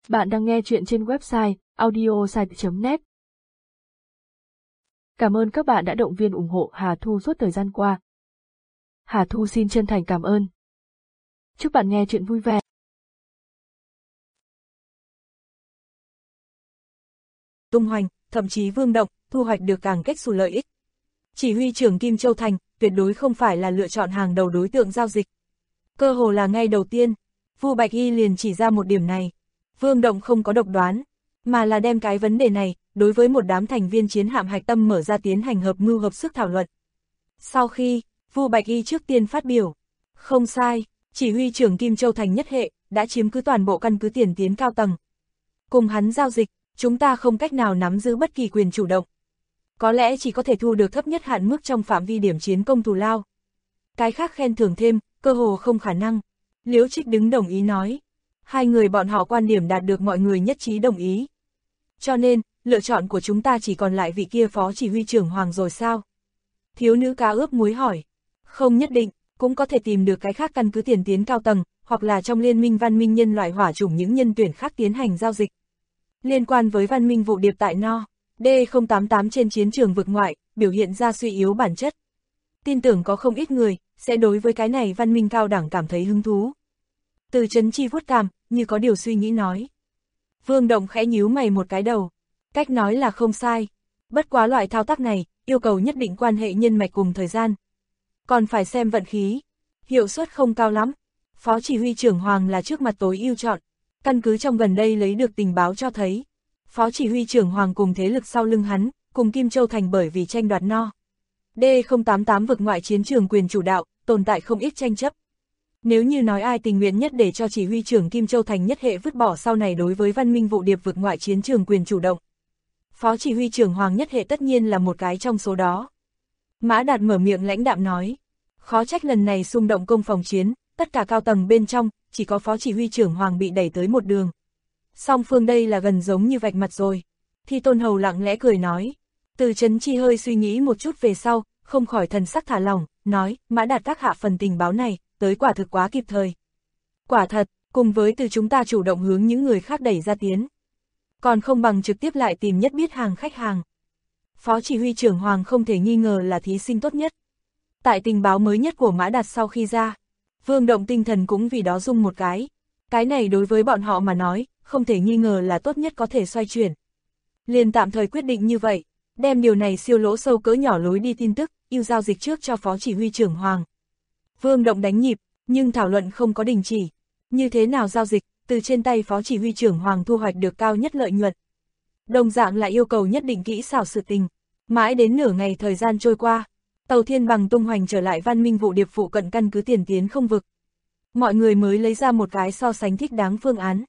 Bạn đang nghe chuyện trên website audiosite.net. Cảm ơn các bạn đã động viên ủng hộ Hà Thu suốt thời gian qua. Hà Thu xin chân thành cảm ơn. Chúc bạn nghe chuyện vui vẻ. Tung Hoành, thậm chí Vương Động, thu hoạch được càng kết xù lợi ích. Chỉ huy trưởng Kim Châu Thành, tuyệt đối không phải là lựa chọn hàng đầu đối tượng giao dịch. Cơ hồ là ngay đầu tiên, Vu Bạch Y liền chỉ ra một điểm này. Vương Động không có độc đoán, mà là đem cái vấn đề này, đối với một đám thành viên chiến hạm hạch tâm mở ra tiến hành hợp mưu hợp sức thảo luận. Sau khi, Vu Bạch Y trước tiên phát biểu, không sai, chỉ huy trưởng Kim Châu Thành nhất hệ, đã chiếm cứ toàn bộ căn cứ tiền tiến cao tầng. Cùng hắn giao dịch, chúng ta không cách nào nắm giữ bất kỳ quyền chủ động. Có lẽ chỉ có thể thu được thấp nhất hạn mức trong phạm vi điểm chiến công thù lao. Cái khác khen thưởng thêm, cơ hồ không khả năng. Liễu Trích đứng đồng ý nói. Hai người bọn họ quan điểm đạt được mọi người nhất trí đồng ý. Cho nên, lựa chọn của chúng ta chỉ còn lại vị kia phó chỉ huy trưởng Hoàng rồi sao? Thiếu nữ cá ướp muối hỏi. Không nhất định, cũng có thể tìm được cái khác căn cứ tiền tiến cao tầng, hoặc là trong liên minh văn minh nhân loại hỏa chủng những nhân tuyển khác tiến hành giao dịch. Liên quan với văn minh vụ điệp tại No. D088 trên chiến trường vực ngoại, biểu hiện ra suy yếu bản chất. Tin tưởng có không ít người, sẽ đối với cái này văn minh cao đẳng cảm thấy hứng thú. Từ Chấn Chi vuốt cằm, như có điều suy nghĩ nói. Vương Động khẽ nhíu mày một cái đầu. Cách nói là không sai. Bất quá loại thao tác này, yêu cầu nhất định quan hệ nhân mạch cùng thời gian. Còn phải xem vận khí. Hiệu suất không cao lắm. Phó chỉ huy trưởng Hoàng là trước mặt tối ưu chọn. Căn cứ trong gần đây lấy được tình báo cho thấy. Phó chỉ huy trưởng Hoàng cùng thế lực sau lưng hắn, cùng Kim Châu Thành bởi vì tranh đoạt No. D088 vực ngoại chiến trường quyền chủ đạo, tồn tại không ít tranh chấp. Nếu như nói ai tình nguyện nhất để cho chỉ huy trưởng Kim Châu Thành nhất hệ vứt bỏ sau này đối với văn minh vụ điệp vực ngoại chiến trường quyền chủ động. Phó chỉ huy trưởng Hoàng nhất hệ tất nhiên là một cái trong số đó. Mã Đạt mở miệng lãnh đạm nói. Khó trách lần này xung động công phòng chiến, tất cả cao tầng bên trong, chỉ có phó chỉ huy trưởng Hoàng bị đẩy tới một đường. Song phương đây là gần giống như vạch mặt rồi. Thi Tôn Hầu lặng lẽ cười nói. Từ Chấn Chi hơi suy nghĩ một chút về sau, không khỏi thần sắc thả lỏng, nói, Mã Đạt các hạ phần tình báo này, tới quả thực quá kịp thời. Quả thật, cùng với từ chúng ta chủ động hướng những người khác đẩy ra tiến. Còn không bằng trực tiếp lại tìm nhất biết hàng khách hàng. Phó chỉ huy trưởng Hoàng không thể nghi ngờ là thí sinh tốt nhất. Tại tình báo mới nhất của Mã Đạt sau khi ra, Vương Động tinh thần cũng vì đó rung một cái. Cái này đối với bọn họ mà nói, không thể nghi ngờ là tốt nhất có thể xoay chuyển. Liền tạm thời quyết định như vậy, đem điều này siêu lỗ sâu cỡ nhỏ lối đi tin tức, ưu giao dịch trước cho phó chỉ huy trưởng Hoàng. Vương Động đánh nhịp, nhưng thảo luận không có đình chỉ. Như thế nào giao dịch, từ trên tay phó chỉ huy trưởng Hoàng thu hoạch được cao nhất lợi nhuận. Đồng dạng lại yêu cầu nhất định kỹ xảo sự tình. Mãi đến nửa ngày thời gian trôi qua, tàu Thiên Bằng tung hoành trở lại văn minh vụ điệp phụ cận căn cứ tiền tiến không vực. Mọi người mới lấy ra một cái so sánh thích đáng phương án.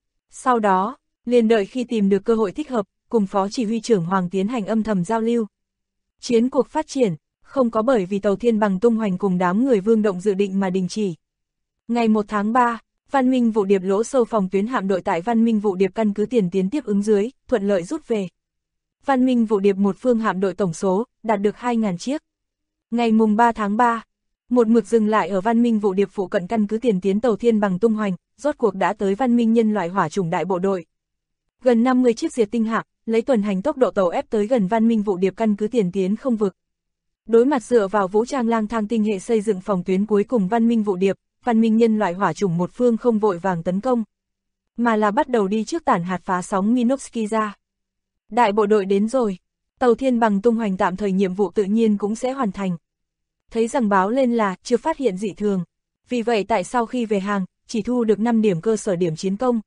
Sau đó, liền đợi khi tìm được cơ hội thích hợp, cùng phó chỉ huy trưởng Hoàng tiến hành âm thầm giao lưu. Chiến cuộc phát triển, không có bởi vì tàu Thiên Bằng tung hoành cùng đám người Vương Động dự định mà đình chỉ. Ngày 1 tháng 3, văn minh vụ điệp lỗ sâu phòng tuyến hạm đội tại văn minh vụ điệp căn cứ tiền tiến tiếp ứng dưới, thuận lợi rút về. Văn minh vụ điệp một phương hạm đội tổng số, đạt được 2.000 chiếc. Ngày mùng 3 tháng 3, một mực dừng lại ở văn minh vụ điệp phụ cận căn cứ tiền tiến tàu Thiên Bằng tung hoành, rốt cuộc đã tới văn minh nhân loại hỏa chủng đại bộ đội. Gần 50 chiếc diệt tinh hạm, lấy tuần hành tốc độ tàu ép tới gần văn minh vụ điệp căn cứ tiền tiến không vực. Đối mặt dựa vào vũ trang lang thang tinh hệ xây dựng phòng tuyến cuối cùng văn minh vụ điệp, văn minh nhân loại hỏa chủng một phương không vội vàng tấn công, mà là bắt đầu đi trước tản hạt phá sóng Minovsky ra. Đại bộ đội đến rồi, tàu Thiên Bằng tung hoành tạm thời nhiệm vụ tự nhiên cũng sẽ hoàn thành. Thấy rằng báo lên là chưa phát hiện dị thường, vì vậy tại sau khi về hàng, chỉ thu được 5 điểm cơ sở điểm chiến công.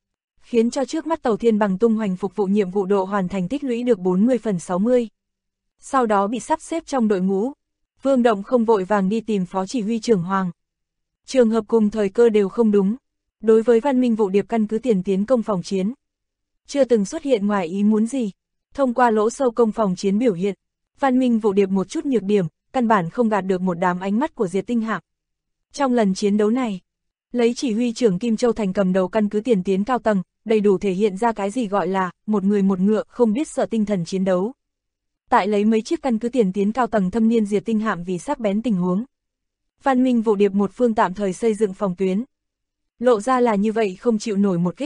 Khiến cho trước mắt tàu Thiên Bằng tung hoành phục vụ nhiệm vụ độ hoàn thành tích lũy được 40/60. Sau đó bị sắp xếp trong đội ngũ. Vương Động không vội vàng đi tìm phó chỉ huy trưởng Hoàng. Trường hợp cùng thời cơ đều không đúng. Đối với văn minh vụ điệp căn cứ tiền tiến công phòng chiến, chưa từng xuất hiện ngoài ý muốn gì. Thông qua lỗ sâu công phòng chiến biểu hiện, văn minh vụ điệp một chút nhược điểm, căn bản không gạt được một đám ánh mắt của diệt tinh hạm. Trong lần chiến đấu này, lấy chỉ huy trưởng Kim Châu Thành cầm đầu căn cứ tiền tiến cao tầng, đầy đủ thể hiện ra cái gì gọi là một người một ngựa không biết sợ tinh thần chiến đấu. Tại lấy mấy chiếc căn cứ tiền tiến cao tầng thâm niên diệt tinh hạm vì sắc bén tình huống. Văn minh vụ điệp một phương tạm thời xây dựng phòng tuyến. Lộ ra là như vậy không chịu nổi một kích,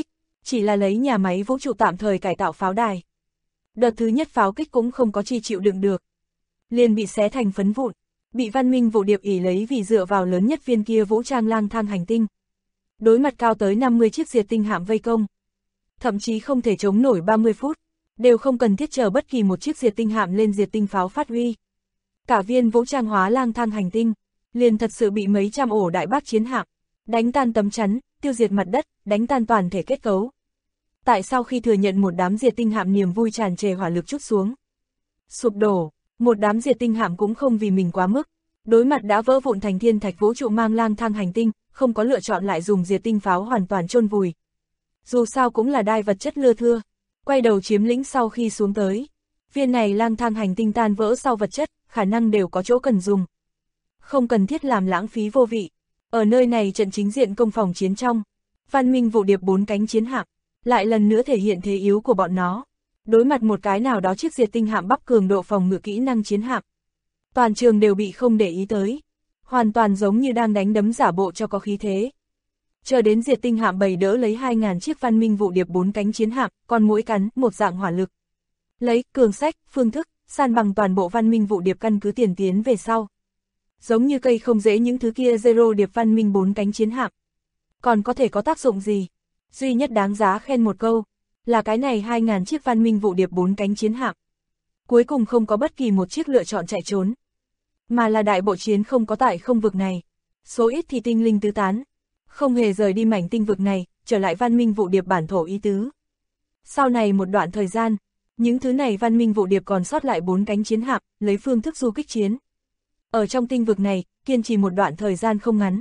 chỉ là lấy nhà máy vũ trụ tạm thời cải tạo pháo đài. Đợt thứ nhất pháo kích cũng không có chi chịu đựng được, liền bị xé thành phấn vụn, bị văn minh vụ điệp ỷ lấy vì dựa vào lớn nhất viên kia vũ trang lang thang hành tinh. Đối mặt cao tới 50 chiếc diệt tinh hạm vây công, thậm chí không thể chống nổi 30 phút, đều không cần thiết chờ bất kỳ một chiếc diệt tinh hạm lên diệt tinh pháo phát huy. Cả viên vũ trang hóa lang thang hành tinh, liền thật sự bị mấy trăm ổ đại bác chiến hạm, đánh tan tấm chắn, tiêu diệt mặt đất, đánh tan toàn thể kết cấu. Tại sao khi thừa nhận một đám diệt tinh hạm niềm vui tràn trề hỏa lực trút xuống, sụp đổ, một đám diệt tinh hạm cũng không vì mình quá mức, đối mặt đã vỡ vụn thành thiên thạch vũ trụ mang lang thang hành tinh, không có lựa chọn lại dùng diệt tinh pháo hoàn toàn chôn vùi. Dù sao cũng là đai vật chất lưa thưa, quay đầu chiếm lĩnh sau khi xuống tới. Viên này lang thang hành tinh tan vỡ sau vật chất, khả năng đều có chỗ cần dùng. Không cần thiết làm lãng phí vô vị. Ở nơi này trận chính diện công phòng chiến trong, văn minh vụ điệp 4 cánh chiến hạm, lại lần nữa thể hiện thế yếu của bọn nó. Đối mặt một cái nào đó chiếc diệt tinh hạm bắp cường độ phòng ngự kỹ năng chiến hạm, toàn trường đều bị không để ý tới. Hoàn toàn giống như đang đánh đấm giả bộ cho có khí thế. Chờ đến diệt tinh hạm bầy đỡ lấy 2.000 chiếc văn minh vụ điệp 4 cánh chiến hạm, còn mỗi cắn một dạng hỏa lực. Lấy cường sách, phương thức, san bằng toàn bộ văn minh vụ điệp căn cứ tiền tiến về sau. Giống như cây không dễ những thứ kia zero điệp văn minh 4 cánh chiến hạm. Còn có thể có tác dụng gì? Duy nhất đáng giá khen một câu, là cái này 2.000 chiếc văn minh vụ điệp 4 cánh chiến hạm. Cuối cùng không có bất kỳ một chiếc lựa chọn chạy trốn, mà là đại bộ chiến không có tại không vực này. Số ít thì tinh linh tứ tán, không hề rời đi mảnh tinh vực này, trở lại văn minh vụ điệp bản thổ ý tứ. Sau này một đoạn thời gian, những thứ này văn minh vụ điệp còn sót lại 4 cánh chiến hạm, lấy phương thức du kích chiến. Ở trong tinh vực này, kiên trì một đoạn thời gian không ngắn.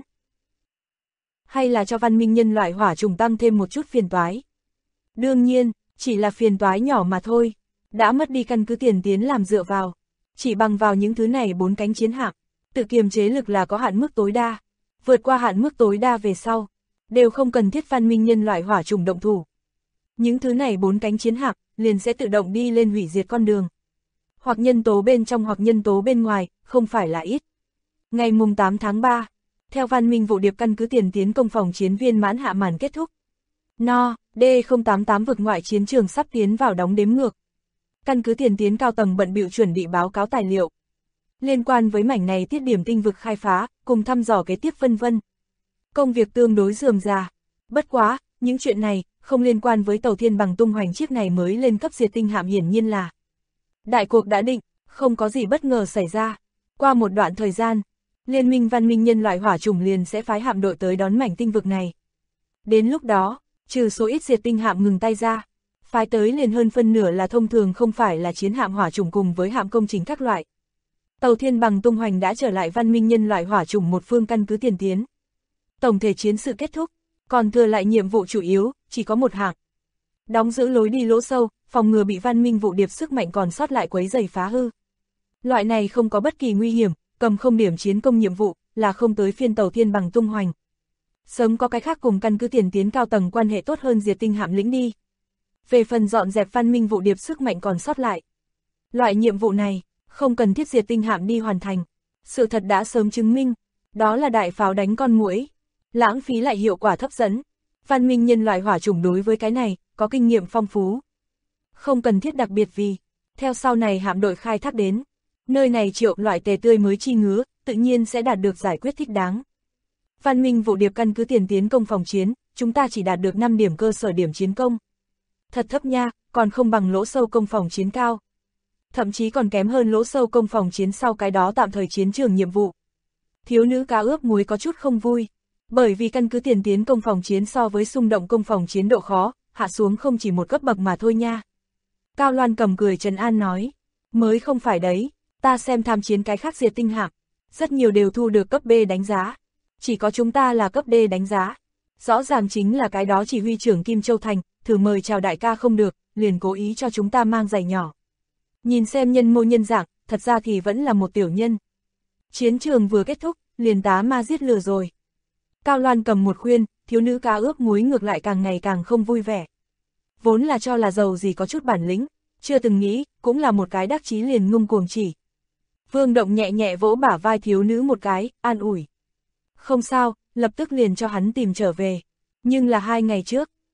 Hay là cho văn minh nhân loại hỏa trùng tăng thêm một chút phiền toái. Đương nhiên, chỉ là phiền toái nhỏ mà thôi, đã mất đi căn cứ tiền tiến làm dựa vào. Chỉ bằng vào những thứ này 4 cánh chiến hạm, tự kiềm chế lực là có hạn mức tối đa. Vượt qua hạn mức tối đa về sau, đều không cần thiết văn minh nhân loại hỏa trùng động thủ. Những thứ này 4 cánh chiến hạm liền sẽ tự động đi lên hủy diệt con đường. Hoặc nhân tố bên trong hoặc nhân tố bên ngoài, không phải là ít. Ngày mùng 8 tháng 3, theo văn minh vụ điệp căn cứ tiền tiến công phòng chiến viên mãn hạ màn kết thúc. No, D088 vực ngoại chiến trường sắp tiến vào đóng đếm ngược. Căn cứ tiền tiến cao tầng bận bịu chuẩn bị báo cáo tài liệu liên quan với mảnh này tiết điểm tinh vực khai phá, cùng thăm dò kế tiếp vân vân. Công việc tương đối rườm rà. Bất quá, những chuyện này không liên quan với tàu thiên bằng tung hoành chiếc này mới lên cấp diệt tinh hạm, hiển nhiên là đại cuộc đã định, không có gì bất ngờ xảy ra. Qua một đoạn thời gian, Liên minh văn minh nhân loại hỏa chủng liền sẽ phái hạm đội tới đón mảnh tinh vực này. Đến lúc đó, trừ số ít diệt tinh hạm ngừng tay ra, phái tới liền hơn phân nửa là thông thường không phải là chiến hạm hỏa chủng cùng với hạm công trình các loại. Tàu thiên bằng tung hoành đã trở lại văn minh nhân loại hỏa chủng một phương căn cứ tiền tiến. Tổng thể chiến sự kết thúc, còn thừa lại nhiệm vụ chủ yếu, chỉ có một hạng. Đóng giữ lối đi lỗ sâu, phòng ngừa bị văn minh vụ điệp sức mạnh còn sót lại quấy rầy phá hư. Loại này không có bất kỳ nguy hiểm, cầm không điểm chiến công nhiệm vụ, là không tới phiên tàu thiên bằng tung hoành. Sớm có cái khác cùng căn cứ tiền tiến cao tầng quan hệ tốt hơn diệt tinh hạm lĩnh đi. Về phần dọn dẹp văn minh vụ điệp sức mạnh còn sót lại, loại nhiệm vụ này, không cần thiết diệt tinh hạm đi hoàn thành. Sự thật đã sớm chứng minh, đó là đại pháo đánh con muỗi, lãng phí lại hiệu quả thấp dẫn. Văn minh nhân loại hỏa chủng đối với cái này, có kinh nghiệm phong phú. Không cần thiết đặc biệt vì, theo sau này hạm đội khai thác đến, nơi này triệu loại tề tươi mới chi ngứa, tự nhiên sẽ đạt được giải quyết thích đáng. Văn minh vụ điệp căn cứ tiền tiến công phòng chiến, chúng ta chỉ đạt được 5 điểm cơ sở điểm chiến công. Thật thấp nha, còn không bằng lỗ sâu công phòng chiến cao. Thậm chí còn kém hơn lỗ sâu công phòng chiến sau cái đó tạm thời chiến trường nhiệm vụ. Thiếu nữ cá ướp muối có chút không vui, bởi vì căn cứ tiền tiến công phòng chiến so với xung động công phòng chiến độ khó, hạ xuống không chỉ một cấp bậc mà thôi nha. Cao Loan cầm cười trấn an nói, mới không phải đấy, ta xem tham chiến cái khác diệt tinh hạm, rất nhiều đều thu được cấp B đánh giá, chỉ có chúng ta là cấp D đánh giá. Rõ ràng chính là cái đó chỉ huy trưởng Kim Châu Thành, thử mời chào đại ca không được, liền cố ý cho chúng ta mang giày nhỏ. Nhìn xem nhân mô nhân dạng, thật ra thì vẫn là một tiểu nhân. Chiến trường vừa kết thúc, liền tá ma giết lừa rồi. Cao Loan cầm một khuyên, thiếu nữ cá ướp muối ngược lại càng ngày càng không vui vẻ. Vốn là cho là giàu gì có chút bản lĩnh, chưa từng nghĩ, cũng là một cái đắc chí liền ngông cuồng chỉ. Vương Động nhẹ nhẹ vỗ bả vai thiếu nữ một cái, an ủi. Không sao, lập tức liền cho hắn tìm trở về. Nhưng là 2 ngày trước,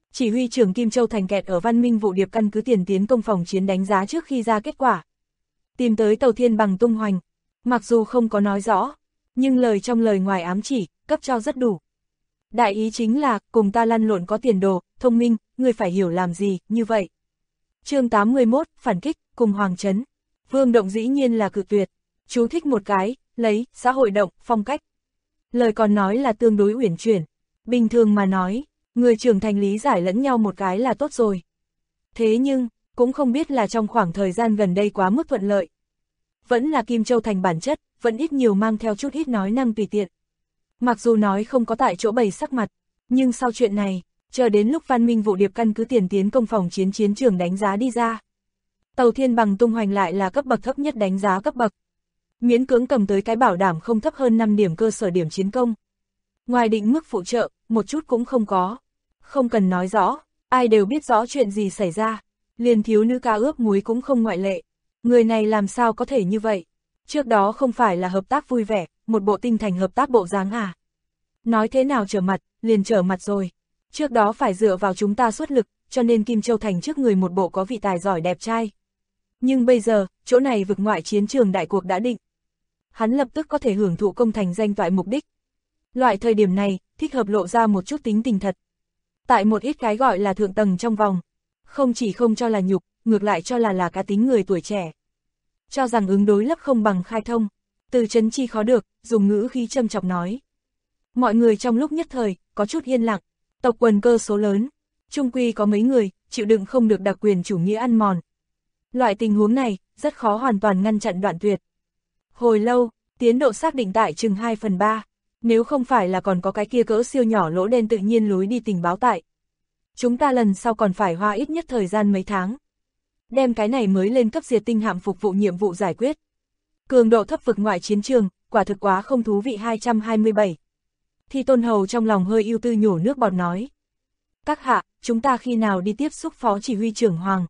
Chỉ huy trưởng Kim Châu Thành kẹt ở Văn Minh Vụ Điệp căn cứ tiền tiến công phòng chiến đánh giá trước khi ra kết quả. Tìm tới tàu Thiên Bằng tung hoành, mặc dù không có nói rõ, nhưng lời trong lời ngoài ám chỉ, cấp cho rất đủ. Đại ý chính là, cùng ta lăn lộn có tiền đồ, thông minh, ngươi phải hiểu làm gì, như vậy. Chương 81, phản kích, cùng Hoàng Trấn. Vương Động dĩ nhiên là cự tuyệt. Chú thích một cái, lấy, xã hội động, phong cách. Lời còn nói là tương đối uyển chuyển. Bình thường mà nói, người trưởng thành lý giải lẫn nhau một cái là tốt rồi. Thế nhưng, cũng không biết là trong khoảng thời gian gần đây quá mức thuận lợi. Vẫn là Kim Châu Thành bản chất, vẫn ít nhiều mang theo chút ít nói năng tùy tiện. Mặc dù nói không có tại chỗ bày sắc mặt, nhưng sau chuyện này, chờ đến lúc Văn Minh Vụ Điệp căn cứ tiền tiến công phòng chiến chiến trường đánh giá đi ra. Tàu Thiên Bằng tung hoành lại là cấp bậc thấp nhất đánh giá cấp bậc. Miễn cưỡng cầm tới cái bảo đảm không thấp hơn 5 điểm cơ sở điểm chiến công. Ngoài định mức phụ trợ, một chút cũng không có. Không cần nói rõ, ai đều biết rõ chuyện gì xảy ra. Liền thiếu nữ ca ướp muối cũng không ngoại lệ. Người này làm sao có thể như vậy? Trước đó không phải là hợp tác vui vẻ, một bộ tinh thành hợp tác bộ dáng à? Nói thế nào trở mặt, liền trở mặt rồi. Trước đó phải dựa vào chúng ta xuất lực, cho nên Kim Châu Thành trước người một bộ có vị tài giỏi đẹp trai. Nhưng bây giờ, chỗ này vực ngoại chiến trường đại cuộc đã định. Hắn lập tức có thể hưởng thụ công thành danh toại mục đích. Loại thời điểm này, thích hợp lộ ra một chút tính tình thật. Tại một ít cái gọi là thượng tầng trong vòng, không chỉ không cho là nhục, ngược lại cho là cá tính người tuổi trẻ. Cho rằng ứng đối lấp không bằng khai thông, từ chấn chi khó được, dùng ngữ khí châm chọc nói. Mọi người trong lúc nhất thời, có chút yên lặng, tộc quần cơ số lớn, chung quy có mấy người, chịu đựng không được đặc quyền chủ nghĩa ăn mòn. Loại tình huống này, rất khó hoàn toàn ngăn chặn đoạn tuyệt. Hồi lâu, tiến độ xác định tại chừng 2/3, nếu không phải là còn có cái kia cỡ siêu nhỏ lỗ đen tự nhiên lối đi tình báo tại. Chúng ta lần sau còn phải hoa ít nhất thời gian mấy tháng. Đem cái này mới lên cấp diệt tinh hạm phục vụ nhiệm vụ giải quyết. Cường độ thấp vực ngoại chiến trường, quả thực quá không thú vị 227. Thi Tôn Hầu trong lòng hơi ưu tư nhổ nước bọt nói. Các hạ, chúng ta khi nào đi tiếp xúc phó chỉ huy trưởng Hoàng?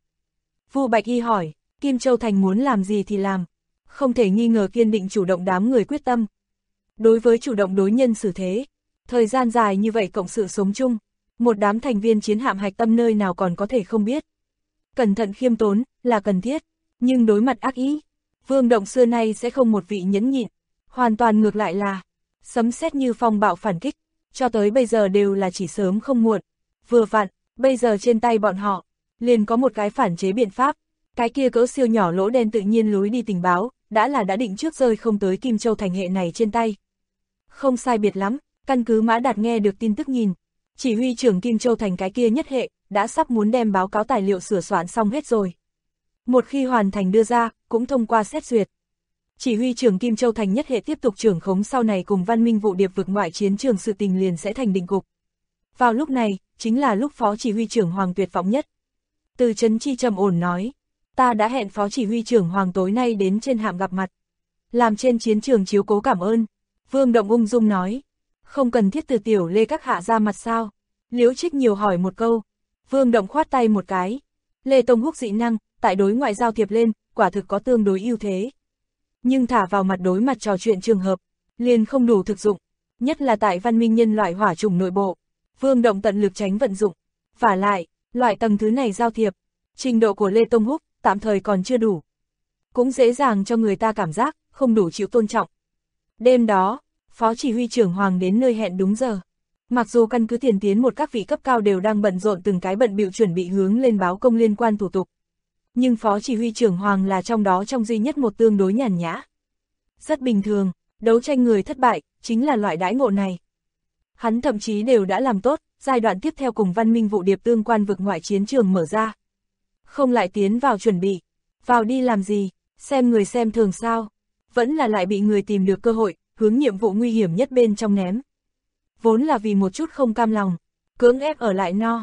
Vu Bạch Y hỏi, Kim Châu Thành muốn làm gì thì làm. Không thể nghi ngờ kiên định chủ động đám người quyết tâm. Đối với chủ động đối nhân xử thế, thời gian dài như vậy cộng sự sống chung, một đám thành viên chiến hạm hạch tâm nơi nào còn có thể không biết. Cẩn thận khiêm tốn, là cần thiết, nhưng đối mặt ác ý, Vương Động xưa nay sẽ không một vị nhẫn nhịn, hoàn toàn ngược lại là sấm sét như phong bạo phản kích, cho tới bây giờ đều là chỉ sớm không muộn. Vừa vặn, bây giờ trên tay bọn họ, liền có một cái phản chế biện pháp, cái kia cỡ siêu nhỏ lỗ đen tự nhiên lối đi tình báo, đã định trước rơi không tới Kim Châu Thành hệ này trên tay. Không sai biệt lắm, căn cứ Mã Đạt nghe được tin tức nhìn, chỉ huy trưởng Kim Châu Thành cái kia nhất hệ, đã sắp muốn đem báo cáo tài liệu sửa soạn xong hết rồi. Một khi hoàn thành đưa ra, cũng thông qua xét duyệt. Chỉ huy trưởng Kim Châu Thành nhất hệ tiếp tục trưởng khống sau này cùng Văn Minh Vụ Điệp vực ngoại chiến trường sự tình liền sẽ thành định cục. Vào lúc này, chính là lúc phó chỉ huy trưởng Hoàng tuyệt vọng nhất. Từ Trấn Chi trầm ổn nói, ta đã hẹn phó chỉ huy trưởng Hoàng tối nay đến trên hạm gặp mặt. Làm trên chiến trường chiếu cố cảm ơn. Vương Động ung dung nói, không cần thiết từ tiểu Lê các hạ ra mặt sao? Liễu Trích nhiều hỏi một câu. Vương Động khoát tay một cái. Lê Tông Húc dị năng, tại đối ngoại giao thiệp lên, quả thực có tương đối ưu thế. Nhưng thả vào mặt đối mặt trò chuyện trường hợp, liền không đủ thực dụng, nhất là tại văn minh nhân loại hỏa chủng nội bộ. Vương Động tận lực tránh vận dụng. Vả lại, loại tầng thứ này giao thiệp, trình độ của Lê Tông Húc tạm thời còn chưa đủ. Cũng dễ dàng cho người ta cảm giác không đủ chịu tôn trọng. Đêm đó, phó chỉ huy trưởng Hoàng đến nơi hẹn đúng giờ. Mặc dù căn cứ tiền tiến một các vị cấp cao đều đang bận rộn từng cái bận bịu chuẩn bị hướng lên báo công liên quan thủ tục. Nhưng phó chỉ huy trưởng Hoàng là trong đó trong duy nhất một tương đối nhàn nhã. Rất bình thường, đấu tranh người thất bại, chính là loại đãi ngộ này. Hắn thậm chí đều đã làm tốt, giai đoạn tiếp theo cùng Văn Minh Vụ Điệp tương quan vực ngoại chiến trường mở ra. Không lại tiến vào chuẩn bị, vào đi làm gì, xem người xem thường sao, vẫn là lại bị người tìm được cơ hội, hướng nhiệm vụ nguy hiểm nhất bên trong ném. Vốn là vì một chút không cam lòng, cưỡng ép ở lại no,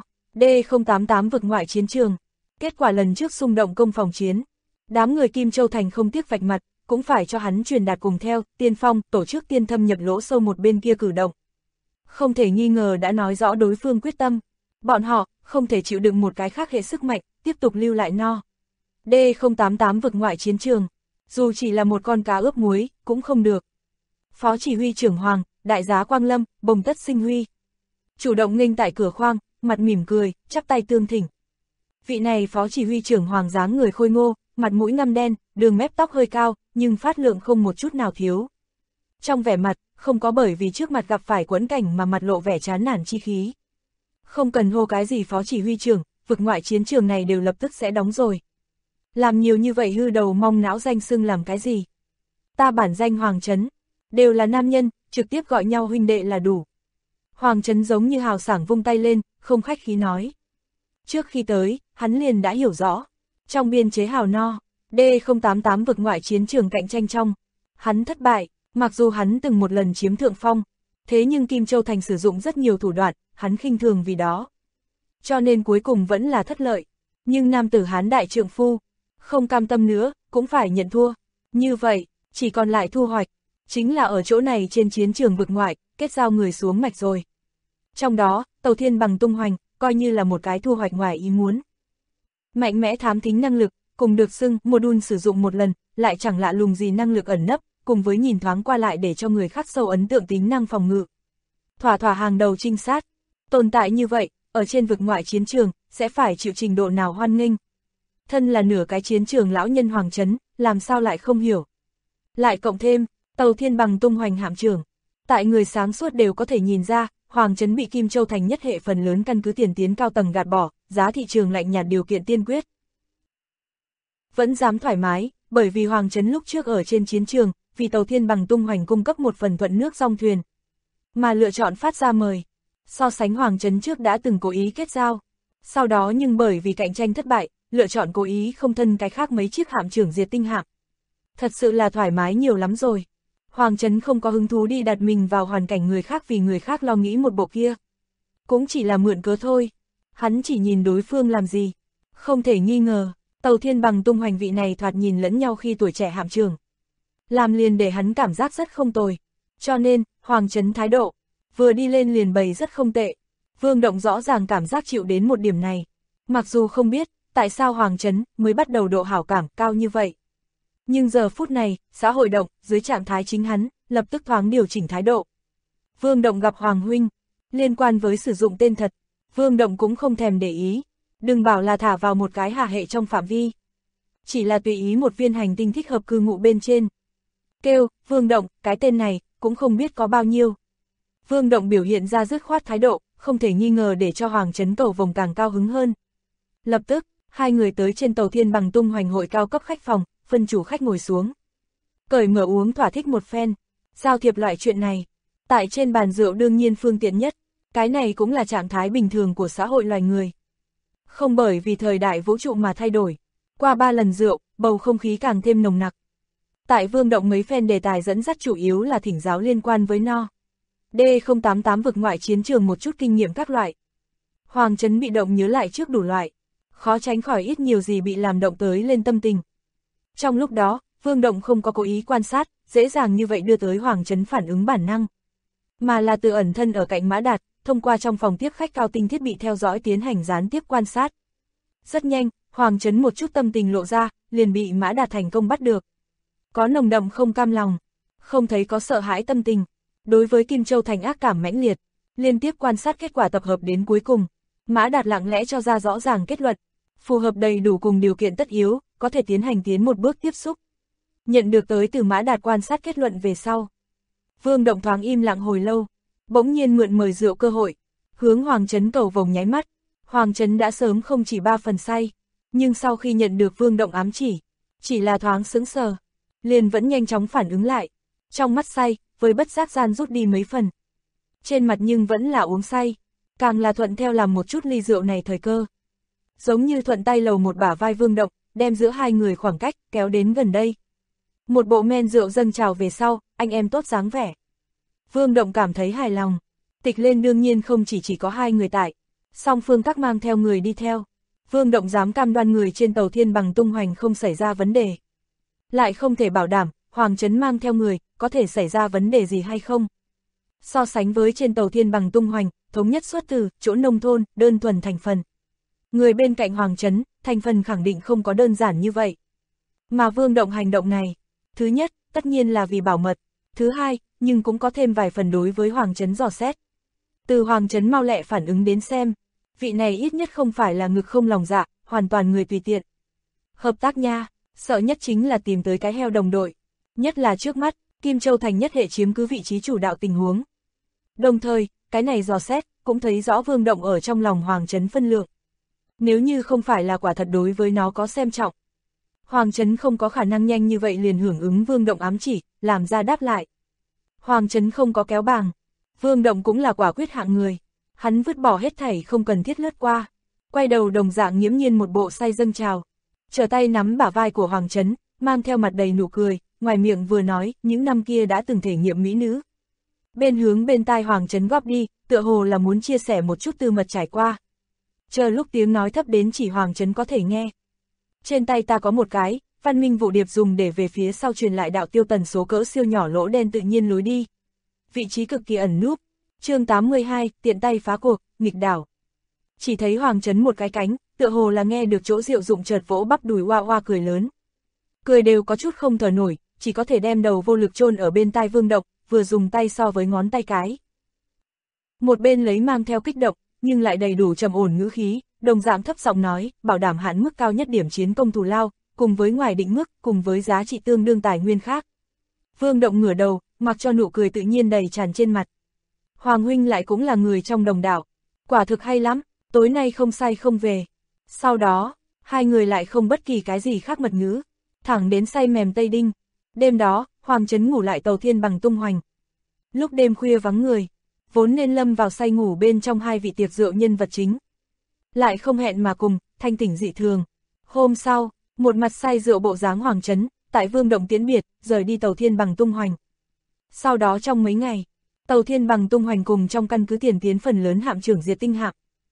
D088 vực ngoại chiến trường. Kết quả lần trước xung động công phòng chiến, đám người Kim Châu Thành không tiếc vạch mặt, cũng phải cho hắn truyền đạt cùng theo, tiên phong, tổ chức tiên thâm nhập lỗ sâu một bên kia cử động. Không thể nghi ngờ đã nói rõ đối phương quyết tâm, bọn họ không thể chịu đựng một cái khác hệ sức mạnh, tiếp tục lưu lại no. D088 vực ngoại chiến trường, dù chỉ là một con cá ướp muối, cũng không được. Phó chỉ huy trưởng Hoàng, đại giá Quang Lâm, bồng tất sinh huy. Chủ động nghênh tại cửa khoang, mặt mỉm cười, chắp tay tương thỉnh. Vị này phó chỉ huy trưởng Hoàng dáng người khôi ngô, mặt mũi ngăm đen, đường mép tóc hơi cao, nhưng phát lượng không một chút nào thiếu. Trong vẻ mặt, không có bởi vì trước mặt gặp phải quẫn cảnh mà mặt lộ vẻ chán nản chi khí. Không cần hô cái gì phó chỉ huy trưởng, vực ngoại chiến trường này đều lập tức sẽ đóng rồi. Làm nhiều như vậy hư đầu mong não danh xưng làm cái gì? Ta bản danh Hoàng Trấn, đều là nam nhân, trực tiếp gọi nhau huynh đệ là đủ. Hoàng Trấn giống như hào sảng vung tay lên, không khách khí nói. Trước khi tới, hắn liền đã hiểu rõ. Trong biên chế hào no, D088 vực ngoại chiến trường cạnh tranh trong. Hắn thất bại, mặc dù hắn từng một lần chiếm thượng phong. Thế nhưng Kim Châu Thành sử dụng rất nhiều thủ đoạn, hắn khinh thường vì đó. Cho nên cuối cùng vẫn là thất lợi. Nhưng nam tử Hán đại trượng phu, không cam tâm nữa, cũng phải nhận thua. Như vậy, chỉ còn lại thu hoạch. Chính là ở chỗ này trên chiến trường vực ngoại, kết giao người xuống mạch rồi. Trong đó, Tàu Thiên Bằng tung hoành, coi như là một cái thu hoạch ngoài ý muốn. Mạnh mẽ thám thính năng lực, cùng được xưng module sử dụng một lần, lại chẳng lạ lùng gì năng lực ẩn nấp, cùng với nhìn thoáng qua lại để cho người khắc sâu ấn tượng tính năng phòng ngự. Thỏa thỏa hàng đầu trinh sát, tồn tại như vậy, ở trên vực ngoại chiến trường, sẽ phải chịu trình độ nào hoan nghênh. Thân là nửa cái chiến trường lão nhân Hoàng Trấn, làm sao lại không hiểu. Lại cộng thêm, Tàu Thiên Bằng tung hoành hạm trưởng, tại người sáng suốt đều có thể nhìn ra, Hoàng Trấn bị Kim Châu Thành nhất hệ phần lớn căn cứ tiền tiến cao tầng gạt bỏ, giá thị trường lạnh nhạt điều kiện tiên quyết. Vẫn dám thoải mái, bởi vì Hoàng Trấn lúc trước ở trên chiến trường, vì Tàu Thiên Bằng tung hoành cung cấp một phần thuận nước dong thuyền, mà lựa chọn phát ra mời. So sánh Hoàng Trấn trước đã từng cố ý kết giao, sau đó nhưng bởi vì cạnh tranh thất bại, lựa chọn cố ý không thân cái khác mấy chiếc hạm trưởng diệt tinh hạm. Thật sự là thoải mái nhiều lắm rồi. Hoàng Trấn không có hứng thú đi đặt mình vào hoàn cảnh người khác vì người khác lo nghĩ một bộ kia. Cũng chỉ là mượn cớ thôi. Hắn chỉ nhìn đối phương làm gì. Không thể nghi ngờ, Tàu Thiên Bằng tung hoành vị này thoạt nhìn lẫn nhau khi tuổi trẻ hạm trưởng. Làm liền để hắn cảm giác rất không tồi. Cho nên, Hoàng Trấn thái độ, vừa đi lên liền bày rất không tệ. Vương Động rõ ràng cảm giác chịu đến một điểm này. Mặc dù không biết, tại sao Hoàng Trấn mới bắt đầu độ hảo cảm cao như vậy. Nhưng giờ phút này, xã hội động, dưới trạng thái chính hắn, lập tức thoáng điều chỉnh thái độ. Vương Động gặp Hoàng huynh, liên quan với sử dụng tên thật, Vương Động cũng không thèm để ý. Đừng bảo là thả vào một cái hà hệ trong phạm vi. Chỉ là tùy ý một viên hành tinh thích hợp cư ngụ bên trên. Kêu, Vương Động, cái tên này, cũng không biết có bao nhiêu. Vương Động biểu hiện ra dứt khoát thái độ, không thể nghi ngờ để cho Hoàng Trấn cầu vồng càng cao hứng hơn. Lập tức, hai người tới trên Tàu Thiên Bằng tung hoành hội cao cấp khách phòng, phân chủ khách ngồi xuống. Cởi mở uống thỏa thích một phen, giao thiệp loại chuyện này. Tại trên bàn rượu đương nhiên phương tiện nhất, cái này cũng là trạng thái bình thường của xã hội loài người. Không bởi vì thời đại vũ trụ mà thay đổi. Qua 3 lần rượu, bầu không khí càng thêm nồng nặc. Tại Vương Động mấy phen đề tài dẫn dắt chủ yếu là thỉnh giáo liên quan với No. D088 vực ngoại chiến trường một chút kinh nghiệm các loại. Hoàng Trấn bị động nhớ lại trước đủ loại. Khó tránh khỏi ít nhiều gì bị làm động tới lên tâm tình. Trong lúc đó, Vương Động không có cố ý quan sát, dễ dàng như vậy đưa tới Hoàng Trấn phản ứng bản năng. Mà là tự ẩn thân ở cạnh Mã Đạt, thông qua trong phòng tiếp khách cao tinh thiết bị theo dõi tiến hành gián tiếp quan sát. Rất nhanh, Hoàng Trấn một chút tâm tình lộ ra, liền bị Mã Đạt thành công bắt được. Có nồng đậm không cam lòng, không thấy có sợ hãi tâm tình. Đối với Kim Châu Thành ác cảm mãnh liệt, liên tiếp quan sát kết quả tập hợp đến cuối cùng, Mã Đạt lặng lẽ cho ra rõ ràng kết luận, phù hợp đầy đủ cùng điều kiện tất yếu, có thể tiến một bước tiếp xúc. Nhận được tới từ Mã Đạt quan sát kết luận về sau. Vương Động thoáng im lặng hồi lâu, bỗng nhiên mượn mời rượu cơ hội, hướng Hoàng Trấn cầu vồng nháy mắt. Hoàng Trấn đã sớm không chỉ 3 phần say, nhưng sau khi nhận được Vương Động ám chỉ là thoáng sững sờ, liền vẫn nhanh chóng phản ứng lại. Trong mắt say, với bất giác gian rút đi mấy phần. Trên mặt nhưng vẫn là uống say, càng là thuận theo làm một chút ly rượu này thời cơ. Giống như thuận tay lầu một bả vai Vương Động, đem giữa hai người khoảng cách, kéo đến gần đây. Một bộ men rượu dâng trào về sau, anh em tốt dáng vẻ. Vương Động cảm thấy hài lòng. Tịch lên đương nhiên không chỉ có hai người tại, song phương các mang theo người đi theo. Vương Động dám cam đoan người trên Tàu Thiên Bằng tung hoành không xảy ra vấn đề. Lại không thể bảo đảm, Hoàng Trấn mang theo người, có thể xảy ra vấn đề gì hay không. So sánh với trên Tàu Thiên Bằng tung hoành, thống nhất xuất từ, chỗ nông thôn, đơn thuần thành phần. Người bên cạnh Hoàng Trấn, thành phần khẳng định không có đơn giản như vậy. Mà Vương Động hành động này, thứ nhất, tất nhiên là vì bảo mật, thứ hai, nhưng cũng có thêm vài phần đối với Hoàng Trấn dò xét. Từ Hoàng Trấn mau lẹ phản ứng đến xem, Vị này ít nhất không phải là ngực không lòng dạ, hoàn toàn người tùy tiện. Hợp tác nha, sợ nhất chính là tìm tới cái heo đồng đội. Nhất là trước mắt, Kim Châu Thành nhất hệ chiếm cứ vị trí chủ đạo tình huống. Đồng thời, cái này dò xét, cũng thấy rõ Vương Động ở trong lòng Hoàng Trấn phân lượng. Nếu như không phải là quả thật đối với nó có xem trọng, Hoàng Trấn không có khả năng nhanh như vậy liền hưởng ứng Vương Động ám chỉ, làm ra đáp lại. Hoàng Trấn không có kéo bàng, Vương Động cũng là quả quyết hạng người. Hắn vứt bỏ hết thảy không cần thiết lướt qua, quay đầu đồng dạng nghiễm nhiên một bộ say dâng trào, trở tay nắm bả vai của Hoàng Trấn, mang theo mặt đầy nụ cười, ngoài miệng vừa nói, những năm kia đã từng thể nghiệm mỹ nữ. Bên hướng bên tai Hoàng Trấn góp đi, tựa hồ là muốn chia sẻ một chút tư mật trải qua. Chờ lúc tiếng nói thấp đến chỉ Hoàng Trấn có thể nghe. Trên tay ta có một cái, Văn Minh Vũ Điệp dùng để về phía sau truyền lại đạo tiêu tần số cỡ siêu nhỏ lỗ đen tự nhiên lối đi. Vị trí cực kỳ ẩn núp. Chương 82, tiện tay phá cuộc, nghịch đảo. Chỉ thấy Hoàng Trấn một cái cánh, tựa hồ là nghe được chỗ diệu dụng chợt vỗ bắp đùi oa oa cười lớn. Cười đều có chút không thở nổi, chỉ có thể đem đầu vô lực chôn ở bên tai Vương Động, vừa dùng tay so với ngón tay cái. Một bên lấy mang theo kích động, nhưng lại đầy đủ trầm ổn ngữ khí, đồng dạng thấp giọng nói, bảo đảm hạn mức cao nhất điểm chiến công thù lao, cùng với ngoài định mức, cùng với giá trị tương đương tài nguyên khác. Vương Động ngửa đầu, mặc cho nụ cười tự nhiên đầy tràn trên mặt. Hoàng huynh lại cũng là người trong đồng đạo, quả thực hay lắm, tối nay không say không về. Sau đó, hai người lại không bất kỳ cái gì khác mật ngữ, thẳng đến say mềm Tây Đinh. Đêm đó, Hoàng Trấn ngủ lại tàu thiên bằng tung hoành. Lúc đêm khuya vắng người, vốn nên lâm vào say ngủ bên trong hai vị tiệc rượu nhân vật chính. Lại không hẹn mà cùng, thanh tỉnh dị thường. Hôm sau, một mặt say rượu bộ dáng Hoàng Trấn, tại Vương Động tiễn biệt, rời đi tàu thiên bằng tung hoành. Sau đó trong mấy ngày, tàu thiên bằng tung hoành cùng trong căn cứ tiền tiến phần lớn hạm trưởng diệt tinh hạm.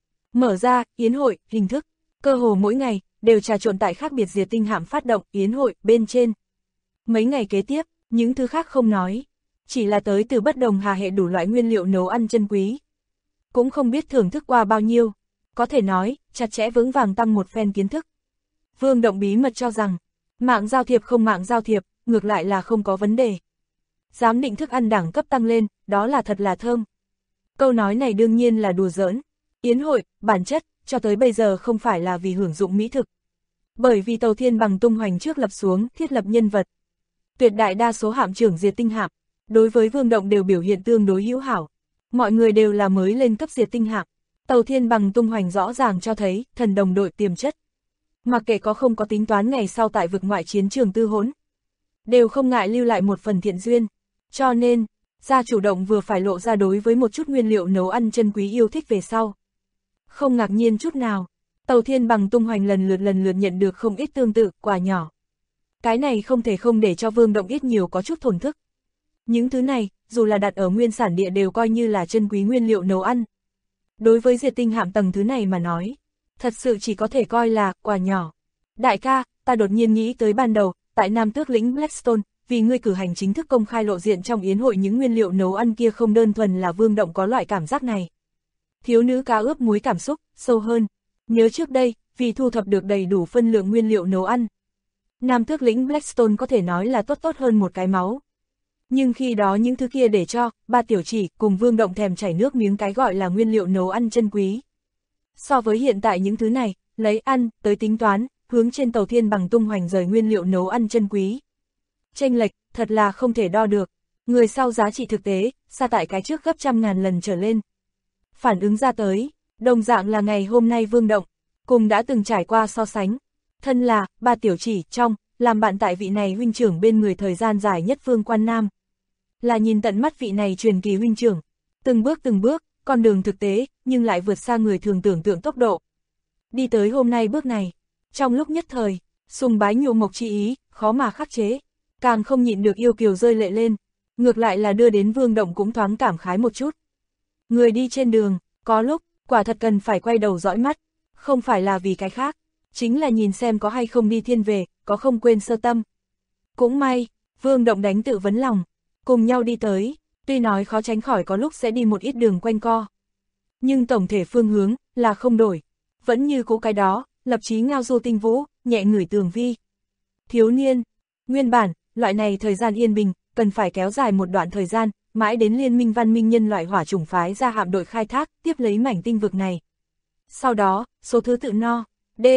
Mở ra, yến hội, hình thức, cơ hồ mỗi ngày, đều trà trộn tại khác biệt diệt tinh hạm phát động, yến hội, bên trên. Mấy ngày kế tiếp, những thứ khác không nói, chỉ là tới từ bất đồng hà hệ đủ loại nguyên liệu nấu ăn chân quý. Cũng không biết thưởng thức qua bao nhiêu, có thể nói, chặt chẽ vững vàng tăng một phen kiến thức. Vương Động bí mật cho rằng, mạng giao thiệp không mạng giao thiệp, ngược lại là không có vấn đề. Giám định thức ăn đẳng cấp tăng lên, đó là thật là thơm. Câu nói này đương nhiên là đùa giỡn. Yến hội, bản chất, cho tới bây giờ không phải là vì hưởng dụng mỹ thực. Bởi vì tàu thiên bằng tung hoành trước lập xuống, thiết lập nhân vật. Tuyệt đại đa số hạm trưởng diệt tinh hạm, đối với Vương Động đều biểu hiện tương đối hữu hảo. Mọi người đều là mới lên cấp diệt tinh hạm. Tàu thiên bằng tung hoành rõ ràng cho thấy, thần đồng đội tiềm chất. Mặc kệ có không có tính toán ngày sau tại vực ngoại chiến trường tư hỗn, đều không ngại lưu lại một phần thiện duyên. Cho nên, gia chủ động vừa phải lộ ra đối với một chút nguyên liệu nấu ăn chân quý yêu thích về sau. Không ngạc nhiên chút nào, tàu thiên bằng tung hoành lần lượt nhận được không ít tương tự, quà nhỏ. Cái này không thể không để cho Vương Động ít nhiều có chút thổn thức. Những thứ này, dù là đặt ở nguyên sản địa đều coi như là chân quý nguyên liệu nấu ăn. Đối với diệt tinh hạm tầng thứ này mà nói, thật sự chỉ có thể coi là quà nhỏ. Đại ca, ta đột nhiên nghĩ tới ban đầu, tại Nam Tước lĩnh Blackstone, vì ngươi cử hành chính thức công khai lộ diện trong yến hội những nguyên liệu nấu ăn kia không đơn thuần là Vương Động có loại cảm giác này. Thiếu nữ cá ướp muối cảm xúc, sâu hơn. Nhớ trước đây, vì thu thập được đầy đủ phân lượng nguyên liệu nấu ăn, Nam Tước lĩnh Blackstone có thể nói là tốt hơn một cái máu. Nhưng khi đó những thứ kia để cho, ba tiểu chỉ cùng Vương Động thèm chảy nước miếng cái gọi là nguyên liệu nấu ăn chân quý. So với hiện tại những thứ này, lấy ăn, tới tính toán, hướng trên tàu thiên bằng tung hoành rời nguyên liệu nấu ăn chân quý. Chênh lệch, thật là không thể đo được. Người sau giá trị thực tế, xa tại cái trước gấp 100.000 lần trở lên. Phản ứng ra tới, đồng dạng là ngày hôm nay Vương Động, cùng đã từng trải qua so sánh. Thân là, ba tiểu chỉ, trong, làm bạn tại vị này huynh trưởng bên người thời gian dài nhất Vương Quan Nam. Là nhìn tận mắt vị này truyền kỳ huynh trưởng, từng bước, con đường thực tế, nhưng lại vượt xa người thường tưởng tượng tốc độ. Đi tới hôm nay bước này, trong lúc nhất thời, sùng bái nhu mộc chi ý, khó mà khắc chế, càng không nhịn được yêu kiều rơi lệ lên, ngược lại là đưa đến Vương Động cũng thoáng cảm khái một chút. Người đi trên đường, có lúc, quả thật cần phải quay đầu dõi mắt, không phải là vì cái khác, chính là nhìn xem có hay không đi thiên về, có không quên sơ tâm. Cũng may, Vương Động đánh tự vấn lòng, cùng nhau đi tới, tuy nói khó tránh khỏi có lúc sẽ đi một ít đường quanh co. Nhưng tổng thể phương hướng, là không đổi, vẫn như cũ cái đó, lập chí ngao du tinh vũ, nhẹ ngửi tường vi. Thiếu niên, nguyên bản, loại này thời gian yên bình, cần phải kéo dài một đoạn thời gian, mãi đến liên minh văn minh nhân loại hỏa chủng phái ra hạm đội khai thác, tiếp lấy mảnh tinh vực này. Sau đó, số thứ tự no,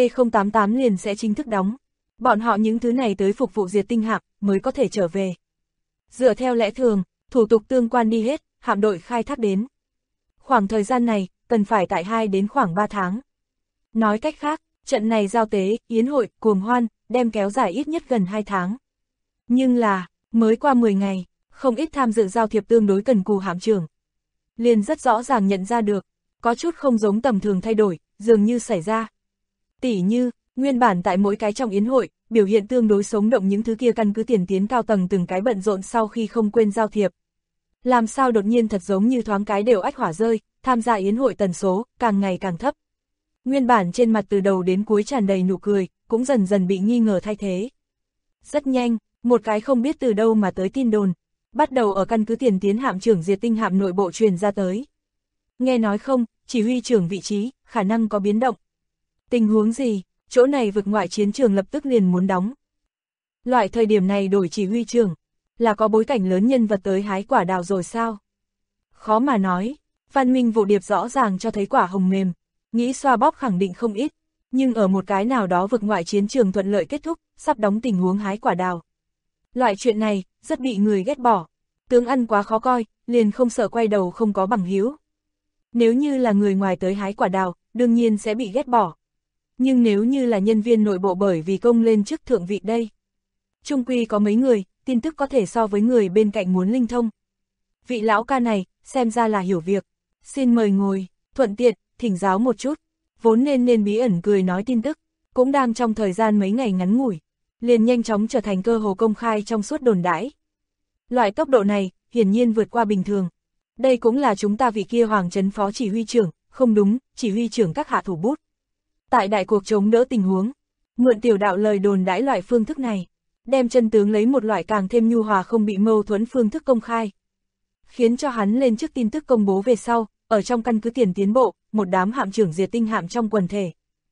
D088 liền sẽ chính thức đóng. Bọn họ những thứ này tới phục vụ diệt tinh hạm mới có thể trở về. Dựa theo lẽ thường, thủ tục tương quan đi hết, hạm đội khai thác đến. Khoảng thời gian này, cần phải tại 2 đến khoảng 3 tháng. Nói cách khác, trận này giao tế, yến hội, cuồng hoan, đem kéo dài ít nhất gần 2 tháng. Nhưng là, mới qua 10 ngày, không ít tham dự giao thiệp tương đối cần cù hạm trưởng. Liền rất rõ ràng nhận ra được, có chút không giống tầm thường thay đổi, dường như xảy ra. Tỉ như, nguyên bản tại mỗi cái trong yến hội, biểu hiện tương đối sống động những thứ kia căn cứ tiền tiến cao tầng từng cái bận rộn sau khi không quên giao thiệp. Làm sao đột nhiên thật giống như thoáng cái đều ách hỏa rơi, tham gia yến hội tần số, càng ngày càng thấp. Nguyên bản trên mặt từ đầu đến cuối tràn đầy nụ cười, cũng dần dần bị nghi ngờ thay thế. Rất nhanh, một cái không biết từ đâu mà tới tin đồn, bắt đầu ở căn cứ tiền tiến hạm trưởng diệt tinh hạm nội bộ truyền ra tới. Nghe nói không, chỉ huy trưởng vị trí, khả năng có biến động. Tình huống gì, chỗ này vực ngoại chiến trường lập tức liền muốn đóng. Loại thời điểm này đổi chỉ huy trưởng, là có bối cảnh lớn nhân vật tới hái quả đào rồi sao? Khó mà nói, Văn Minh vụ điệp rõ ràng cho thấy quả hồng mềm, nghĩ xoa bóp khẳng định không ít, nhưng ở một cái nào đó vực ngoại chiến trường thuận lợi kết thúc, sắp đóng tình huống hái quả đào. Loại chuyện này, rất bị người ghét bỏ, tướng ăn quá khó coi, liền không sợ quay đầu không có bằng hữu. Nếu như là người ngoài tới hái quả đào, đương nhiên sẽ bị ghét bỏ. Nhưng nếu như là nhân viên nội bộ bởi vì công lên chức thượng vị đây, chung quy có mấy người, tin tức có thể so với người bên cạnh muốn linh thông. Vị lão ca này, xem ra là hiểu việc. Xin mời ngồi, thuận tiện, thỉnh giáo một chút. Vốn nên bí ẩn cười nói tin tức, cũng đang trong thời gian mấy ngày ngắn ngủi, liền nhanh chóng trở thành cơ hồ công khai trong suốt đồn đãi. Loại tốc độ này, hiển nhiên vượt qua bình thường. Đây cũng là chúng ta vị kia Hoàng Trấn phó chỉ huy trưởng, không đúng, chỉ huy trưởng các hạ thủ bút. Tại đại cuộc chống đỡ tình huống, mượn tiểu đạo lời đồn đãi loại phương thức này, đem chân tướng lấy một loại càng thêm nhu hòa không bị mâu thuẫn phương thức công khai. Khiến cho hắn lên trước tin tức công bố về sau, ở trong căn cứ tiền tiến bộ, một đám hạm trưởng diệt tinh hạm trong quần thể.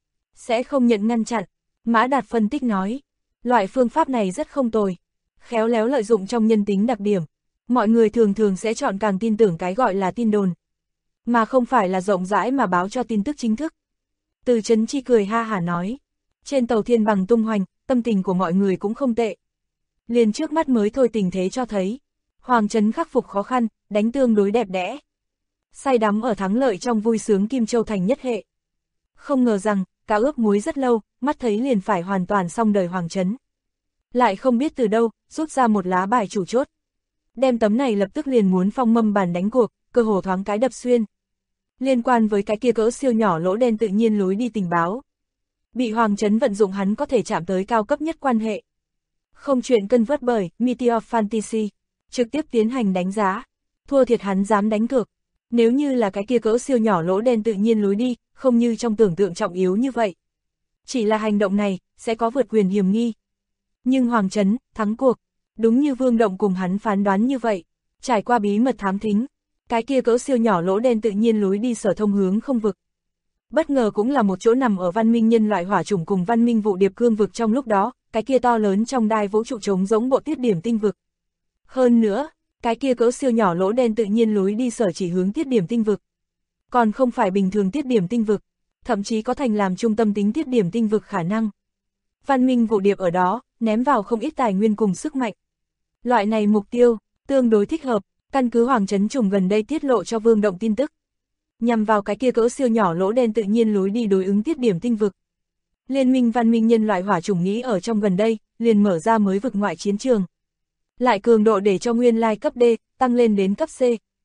Sẽ không nhận ngăn chặn, Mã Đạt phân tích nói, loại phương pháp này rất không tồi, khéo léo lợi dụng trong nhân tính đặc điểm. Mọi người thường sẽ chọn càng tin tưởng cái gọi là tin đồn, mà không phải là rộng rãi mà báo cho tin tức chính thức. Từ Trấn Chi cười ha hả nói, trên tàu thiên bằng tung hoành, tâm tình của mọi người cũng không tệ. Liền trước mắt mới thôi tình thế cho thấy, Hoàng Trấn khắc phục khó khăn, đánh tương đối đẹp đẽ. Say đắm ở thắng lợi trong vui sướng Kim Châu Thành nhất hệ. Không ngờ rằng, cá ướp muối rất lâu, mắt thấy liền phải hoàn toàn xong đời Hoàng Trấn. Lại không biết từ đâu, rút ra một lá bài chủ chốt. Đem tấm này lập tức liền muốn phong mâm bàn đánh cuộc, cơ hồ thoáng cái đập xuyên. Liên quan với cái kia cỡ siêu nhỏ lỗ đen tự nhiên lối đi tình báo. Bị Hoàng Trấn vận dụng hắn có thể chạm tới cao cấp nhất quan hệ. Không chuyện cân vớt bởi Meteor Fantasy, trực tiếp tiến hành đánh giá. Thua thiệt hắn dám đánh cược. Nếu như là cái kia cỡ siêu nhỏ lỗ đen tự nhiên lối đi, không như trong tưởng tượng trọng yếu như vậy. Chỉ là hành động này, sẽ có vượt quyền hiểm nghi. Nhưng Hoàng Trấn, thắng cuộc. Đúng như Vương Động cùng hắn phán đoán như vậy, trải qua bí mật thám thính, cái kia cỡ siêu nhỏ lỗ đen tự nhiên lối đi sở thông hướng không vực. Bất ngờ cũng là một chỗ nằm ở văn minh nhân loại hỏa chủng cùng văn minh vụ điệp cương vực trong lúc đó, cái kia to lớn trong đai vũ trụ trống giống bộ tiết điểm tinh vực. Hơn nữa, cái kia cỡ siêu nhỏ lỗ đen tự nhiên lối đi sở chỉ hướng tiết điểm tinh vực. Còn không phải bình thường tiết điểm tinh vực, thậm chí có thành làm trung tâm tính tiết điểm tinh vực khả năng. Văn minh vụ điệp ở đó, ném vào không ít tài nguyên cùng sức mạnh. Loại này mục tiêu, tương đối thích hợp, căn cứ Hoàng Trấn Trùng gần đây tiết lộ cho Vương Động tin tức. Nhằm vào cái kia cỡ siêu nhỏ lỗ đen tự nhiên lối đi đối ứng tiết điểm tinh vực. Liên minh văn minh nhân loại hỏa chủng nghĩ ở trong gần đây, liền mở ra mới vực ngoại chiến trường. Lại cường độ để cho nguyên lai cấp D, tăng lên đến cấp C.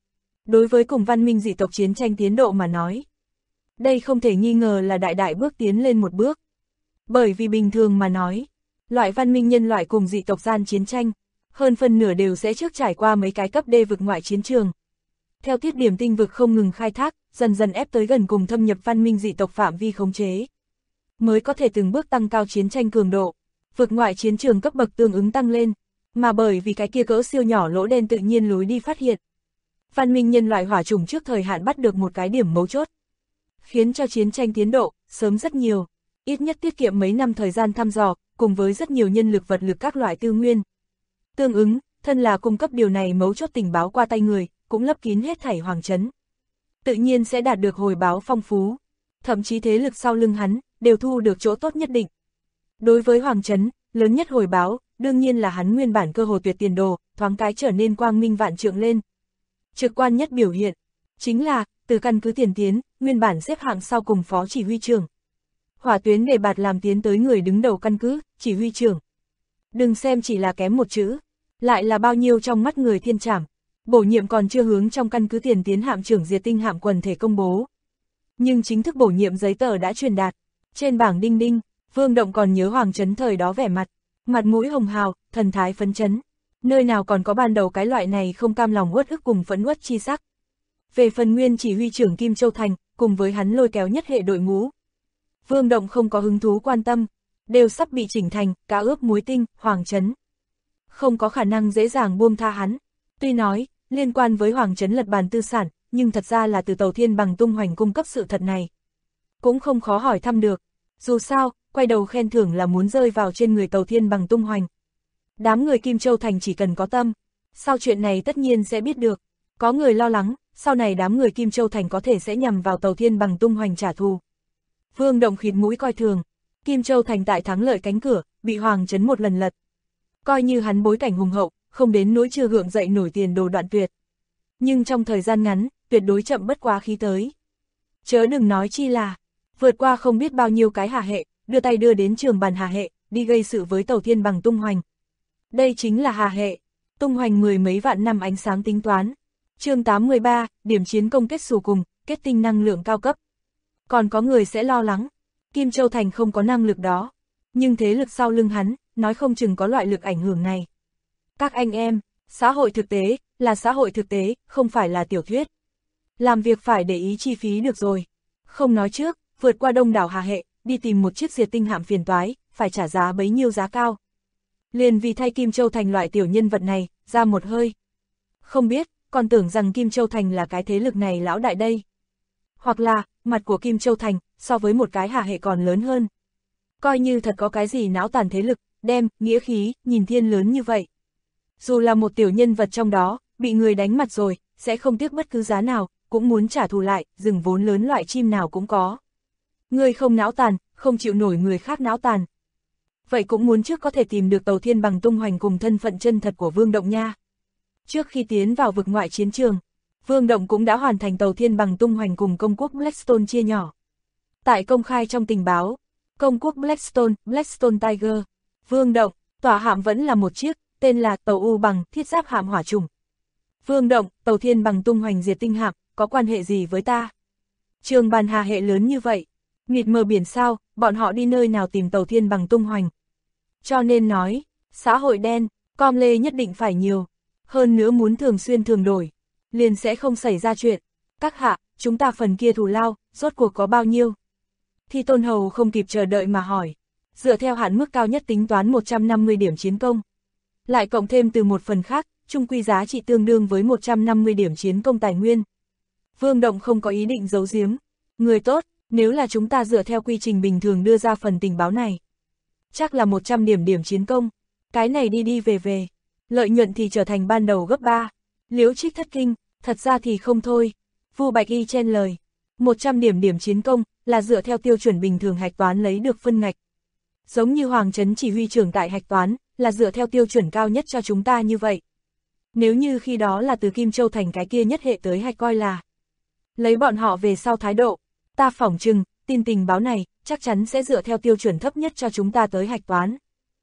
Đối với cùng văn minh dị tộc chiến tranh tiến độ mà nói, đây không thể nghi ngờ là đại bước tiến lên một bước. Bởi vì bình thường mà nói, loại văn minh nhân loại cùng dị tộc gian chiến tranh, hơn phân nửa đều sẽ trước trải qua mấy cái cấp D vực ngoại chiến trường. Theo tiết điểm tinh vực không ngừng khai thác, dần dần ép tới gần cùng thâm nhập văn minh dị tộc phạm vi khống chế. Mới có thể từng bước tăng cao chiến tranh cường độ, vực ngoại chiến trường cấp bậc tương ứng tăng lên, mà bởi vì cái kia cỡ siêu nhỏ lỗ đen tự nhiên lối đi phát hiện. Văn minh nhân loại hỏa chủng trước thời hạn bắt được một cái điểm mấu chốt, khiến cho chiến tranh tiến độ sớm rất nhiều, ít nhất tiết kiệm mấy năm thời gian thăm dò, cùng với rất nhiều nhân lực vật lực các loại tư nguyên. Tương ứng, thân là cung cấp điều này mấu chốt tình báo qua tay người, cũng lấp kín hết thảy Hoàng Trấn. Tự nhiên sẽ đạt được hồi báo phong phú. thậm chí thế lực sau lưng hắn, đều thu được chỗ tốt nhất định. Đối với Hoàng Trấn, lớn nhất hồi báo, đương nhiên là hắn nguyên bản cơ hồ tuyệt tiền đồ, thoáng cái trở nên quang minh vạn trượng lên. Trực quan nhất biểu hiện, chính là, từ căn cứ tiền tiến, nguyên bản xếp hạng sau cùng phó chỉ huy trưởng. Hỏa tuyến đề bạt làm tiến tới người đứng đầu căn cứ, chỉ huy trưởng. Đừng xem chỉ là kém một chữ, lại là bao nhiêu trong mắt người thiên trảm. Bổ nhiệm còn chưa hướng trong căn cứ tiền tiến hạm trưởng diệt tinh hạm quần thể công bố. Nhưng chính thức bổ nhiệm giấy tờ đã truyền đạt. Trên bảng đinh đinh, Vương Động còn nhớ Hoàng Trấn thời đó vẻ mặt mũi hồng hào, thần thái phấn chấn. Nơi nào còn có ban đầu cái loại này không cam lòng uất ức cùng phẫn uất chi sắc. Về phần nguyên chỉ huy trưởng Kim Châu Thành, cùng với hắn lôi kéo nhất hệ đội ngũ. Vương Động không có hứng thú quan tâm, đều sắp bị chỉnh thành, cá ướp muối tinh, Hoàng Trấn. Không có khả năng dễ dàng buông tha hắn. Tuy nói, liên quan với Hoàng Trấn lật bàn tư sản, nhưng thật ra là từ Tàu Thiên Bằng tung hoành cung cấp sự thật này. Cũng không khó hỏi thăm được. Dù sao, quay đầu khen thưởng là muốn rơi vào trên người Tàu Thiên Bằng tung hoành. Đám người Kim Châu Thành chỉ cần có tâm, sau chuyện này tất nhiên sẽ biết được. Có người lo lắng, sau này đám người Kim Châu Thành có thể sẽ nhằm vào Tàu Thiên Bằng tung hoành trả thù. Vương Động khịt mũi coi thường. Kim Châu Thành tại thắng lợi cánh cửa, bị Hoàng Trấn một lần lật. Coi như hắn bối cảnh hùng hậu, không đến nỗi chưa gượng dậy nổi tiền đồ đoạn tuyệt. Nhưng trong thời gian ngắn, tuyệt đối chậm bất quá khí tới. Chớ đừng nói chi là, vượt qua không biết bao nhiêu cái hà hệ, đưa tay đưa đến trường bàn hà hệ, đi gây sự với Tàu Thiên Bằng tung hoành. Đây chính là hà hệ, tung hoành mười mấy vạn năm ánh sáng tính toán. Chương 83, điểm chiến công kết xù cùng, kết tinh năng lượng cao cấp. Còn có người sẽ lo lắng, Kim Châu Thành không có năng lực đó, nhưng thế lực sau lưng hắn, nói không chừng có loại lực ảnh hưởng này. Các anh em, xã hội thực tế, là xã hội thực tế, không phải là tiểu thuyết. Làm việc phải để ý chi phí được rồi. Không nói trước, vượt qua đông đảo hà hệ, đi tìm một chiếc diệt tinh hạm phiền toái, phải trả giá bấy nhiêu giá cao. Liền vì thay Kim Châu Thành loại tiểu nhân vật này, ra một hơi. Không biết, còn tưởng rằng Kim Châu Thành là cái thế lực này lão đại đây. Hoặc là, mặt của Kim Châu Thành, so với một cái hà hệ còn lớn hơn. Coi như thật có cái gì não tàn thế lực, đem, nghĩa khí, nhìn thiên lớn như vậy. Dù là một tiểu nhân vật trong đó, bị người đánh mặt rồi, sẽ không tiếc bất cứ giá nào, cũng muốn trả thù lại, rừng vốn lớn loại chim nào cũng có. Người không não tàn, không chịu nổi người khác não tàn. Vậy cũng muốn trước có thể tìm được Tàu Thiên Bằng tung hoành cùng thân phận chân thật của Vương Động nha. Trước khi tiến vào vực ngoại chiến trường, Vương Động cũng đã hoàn thành Tàu Thiên Bằng tung hoành cùng công quốc Blackstone chia nhỏ. Tại công khai trong tình báo, công quốc Blackstone, Blackstone Tiger, Vương Động, tỏa hạm vẫn là một chiếc, tên là tàu U bằng, thiết giáp hạm hỏa trùng. Vương Động, Tàu Thiên Bằng tung hoành diệt tinh hạm, có quan hệ gì với ta? Trường bàn hà hệ lớn như vậy, mịt mờ biển sao, bọn họ đi nơi nào tìm Tàu Thiên Bằng tung hoành? Cho nên nói, xã hội đen, com lê nhất định phải nhiều, hơn nữa muốn thường xuyên thường đổi, liền sẽ không xảy ra chuyện. Các hạ, chúng ta phần kia thù lao, rốt cuộc có bao nhiêu? Thi Tôn Hầu không kịp chờ đợi mà hỏi. Dựa theo hạn mức cao nhất tính toán 150 điểm chiến công. Lại cộng thêm từ một phần khác, chung quy giá trị tương đương với 150 điểm chiến công tài nguyên. Vương Động không có ý định giấu giếm. Người tốt, nếu là chúng ta dựa theo quy trình bình thường đưa ra phần tình báo này, chắc là 100 điểm chiến công. Cái này đi đi về về, lợi nhuận thì trở thành ban đầu gấp 3. Liễu Trích thất kinh, thật ra thì không thôi. Vu Bạch Y chen lời. 100 điểm chiến công, là dựa theo tiêu chuẩn bình thường hạch toán lấy được phân ngạch. Giống như Hoàng Trấn chỉ huy trưởng tại hạch toán, là dựa theo tiêu chuẩn cao nhất cho chúng ta như vậy. Nếu như khi đó là từ Kim Châu Thành cái kia nhất hệ tới hạch coi là lấy bọn họ về sau thái độ, ta phỏng chừng, tin tình báo này, chắc chắn sẽ dựa theo tiêu chuẩn thấp nhất cho chúng ta tới hạch toán.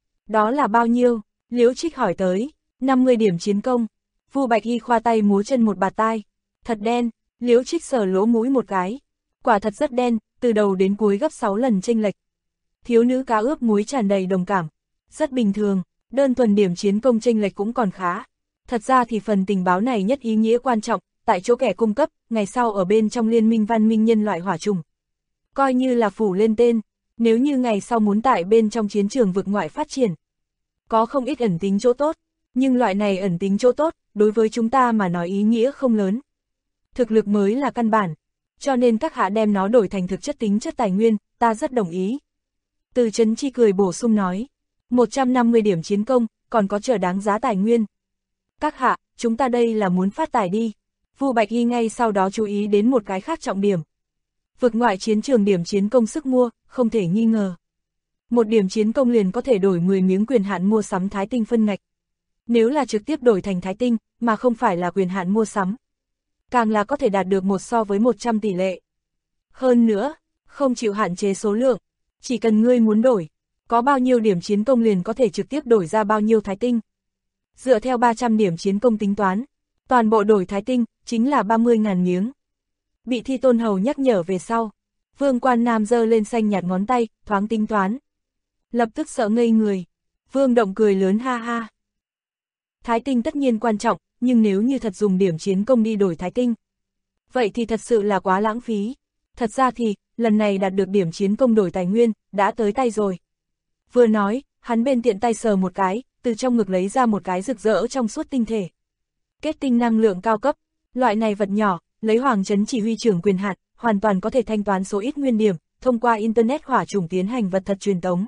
Đó là bao nhiêu? Liễu Trích hỏi tới. 50 điểm chiến công. Vu Bạch Y khoa tay múa chân một bạt tai. Thật đen. Liễu Trích sờ lỗ mũi một cái. Quả thật rất đen, từ đầu đến cuối gấp 6 lần chênh lệch. Thiếu nữ cá ướp muối tràn đầy đồng cảm. Rất bình thường, đơn thuần điểm chiến công chênh lệch cũng còn khá. Thật ra thì phần tình báo này nhất ý nghĩa quan trọng, tại chỗ kẻ cung cấp, ngày sau ở bên trong liên minh văn minh nhân loại hỏa trùng. Coi như là phủ lên tên, nếu như ngày sau muốn tại bên trong chiến trường vực ngoại phát triển. Có không ít ẩn tính chỗ tốt, nhưng loại này ẩn tính chỗ tốt, đối với chúng ta mà nói ý nghĩa không lớn. Thực lực mới là căn bản, cho nên các hạ đem nó đổi thành thực chất tính chất tài nguyên, ta rất đồng ý. Từ Trấn Chi cười bổ sung nói, 150 điểm chiến công, còn có chờ đáng giá tài nguyên. Các hạ, chúng ta đây là muốn phát tài đi. Vu Bạch Y ngay sau đó chú ý đến một cái khác trọng điểm. Vực ngoại chiến trường điểm chiến công sức mua, không thể nghi ngờ. Một điểm chiến công liền có thể đổi 10 miếng quyền hạn mua sắm thái tinh phân ngạch. Nếu là trực tiếp đổi thành thái tinh, mà không phải là quyền hạn mua sắm, càng là có thể đạt được 1 so với 100 tỷ lệ. Hơn nữa, không chịu hạn chế số lượng, chỉ cần ngươi muốn đổi, có bao nhiêu điểm chiến công liền có thể trực tiếp đổi ra bao nhiêu thái tinh. Dựa theo 300 điểm chiến công tính toán, toàn bộ đổi thái tinh, chính là 30.000 miếng. Bị Thi Tôn Hầu nhắc nhở về sau, Vương Quan Nam giơ lên xanh nhạt ngón tay, thoáng tính toán. Lập tức sợ ngây người, Vương Động cười lớn ha ha. Thái tinh tất nhiên quan trọng, nhưng nếu như thật dùng điểm chiến công đi đổi thái tinh, vậy thì thật sự là quá lãng phí. Thật ra thì, lần này đạt được điểm chiến công đổi tài nguyên, đã tới tay rồi. Vừa nói, hắn bên tiện tay sờ một cái, từ trong ngực lấy ra một cái rực rỡ trong suốt tinh thể. Kết tinh năng lượng cao cấp, loại này vật nhỏ, lấy Hoàng Trấn chỉ huy trưởng quyền hạn, hoàn toàn có thể thanh toán số ít nguyên điểm, thông qua Internet hỏa trùng tiến hành vật thật truyền tống.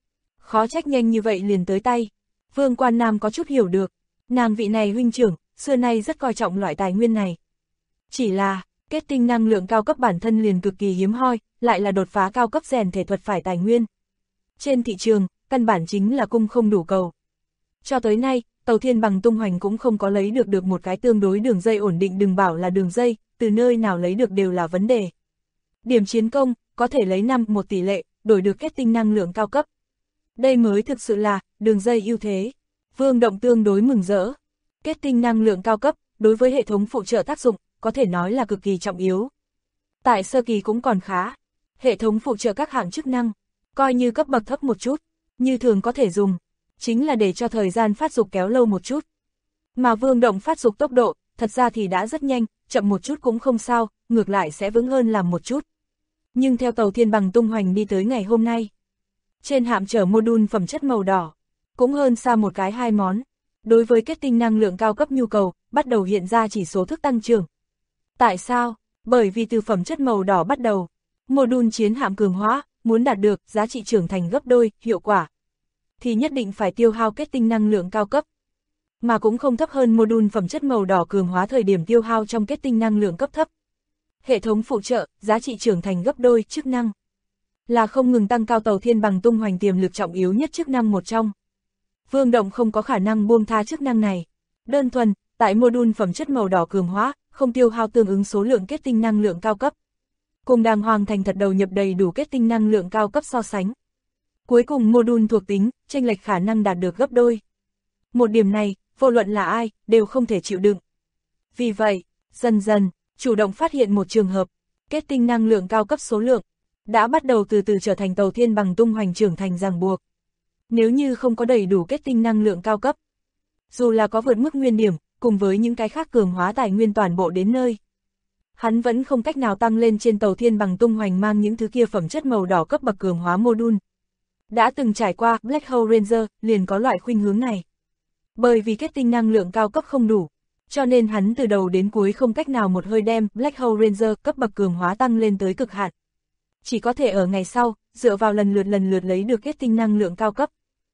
Khó trách nhanh như vậy liền tới tay. Vương Quan Nam có chút hiểu được, nàng vị này huynh trưởng, xưa nay rất coi trọng loại tài nguyên này. Chỉ là, kết tinh năng lượng cao cấp bản thân liền cực kỳ hiếm hoi, lại là đột phá cao cấp rèn thể thuật phải tài nguyên. Trên thị trường, căn bản chính là cung không đủ cầu. Cho tới nay, Tàu Thiên Bằng tung hoành cũng không có lấy được một cái tương đối đường dây ổn định, đừng bảo là đường dây, từ nơi nào lấy được đều là vấn đề. Điểm chiến công, có thể lấy 5-1 tỷ lệ, đổi được kết tinh năng lượng cao cấp. Đây mới thực sự là đường dây ưu thế. Vương Động tương đối mừng rỡ. Kết tinh năng lượng cao cấp, đối với hệ thống phụ trợ tác dụng, có thể nói là cực kỳ trọng yếu. Tại sơ kỳ cũng còn khá. Hệ thống phụ trợ các hạng chức năng, coi như cấp bậc thấp một chút, như thường có thể dùng, chính là để cho thời gian phát dục kéo lâu một chút. Mà Vương Động phát dục tốc độ, thật ra thì đã rất nhanh, chậm một chút cũng không sao, ngược lại sẽ vững hơn làm một chút. Nhưng theo Tàu Thiên Bằng tung hoành đi tới ngày hôm nay, trên hạm chở module phẩm chất màu đỏ, cũng hơn xa một cái 2 món. Đối với kết tinh năng lượng cao cấp nhu cầu, bắt đầu hiện ra chỉ số thức tăng trưởng. Tại sao? Bởi vì từ phẩm chất màu đỏ bắt đầu, module chiến hạm cường hóa, muốn đạt được giá trị trưởng thành gấp đôi, hiệu quả, thì nhất định phải tiêu hao kết tinh năng lượng cao cấp. Mà cũng không thấp hơn module phẩm chất màu đỏ cường hóa thời điểm tiêu hao trong kết tinh năng lượng cấp thấp. Hệ thống phụ trợ, giá trị trưởng thành gấp đôi, chức năng là không ngừng tăng cao Tàu Thiên Bằng tung hoành tiềm lực trọng yếu nhất chức năng một trong. Vương Động không có khả năng buông tha chức năng này. Đơn thuần, tại module phẩm chất màu đỏ cường hóa, không tiêu hao tương ứng số lượng kết tinh năng lượng cao cấp. Cùng đàng hoàng thành thật đầu nhập đầy đủ kết tinh năng lượng cao cấp so sánh. Cuối cùng module thuộc tính, chênh lệch khả năng đạt được gấp đôi. Một điểm này, vô luận là ai, đều không thể chịu đựng. Vì vậy, dần dần, chủ động phát hiện một trường hợp, kết tinh năng lượng cao cấp số lượng, đã bắt đầu từ từ trở thành Tàu Thiên Bằng tung hoành trưởng thành ràng buộc. Nếu như không có đầy đủ kết tinh năng lượng cao cấp, dù là có vượt mức nguyên điểm, cùng với những cái khác cường hóa tài nguyên toàn bộ đến nơi, hắn vẫn không cách nào tăng lên trên Tàu Thiên Bằng tung hoành mang những thứ kia phẩm chất màu đỏ cấp bậc cường hóa module. Đã từng trải qua Black Hole Ranger liền có loại khuynh hướng này. Bởi vì kết tinh năng lượng cao cấp không đủ, cho nên hắn từ đầu đến cuối không cách nào một hơi đem Black Hole Ranger cấp bậc cường hóa tăng lên tới cực hạn. Chỉ có thể ở ngày sau, dựa vào lần lượt lấy được kết tinh năng lượng cao cấp.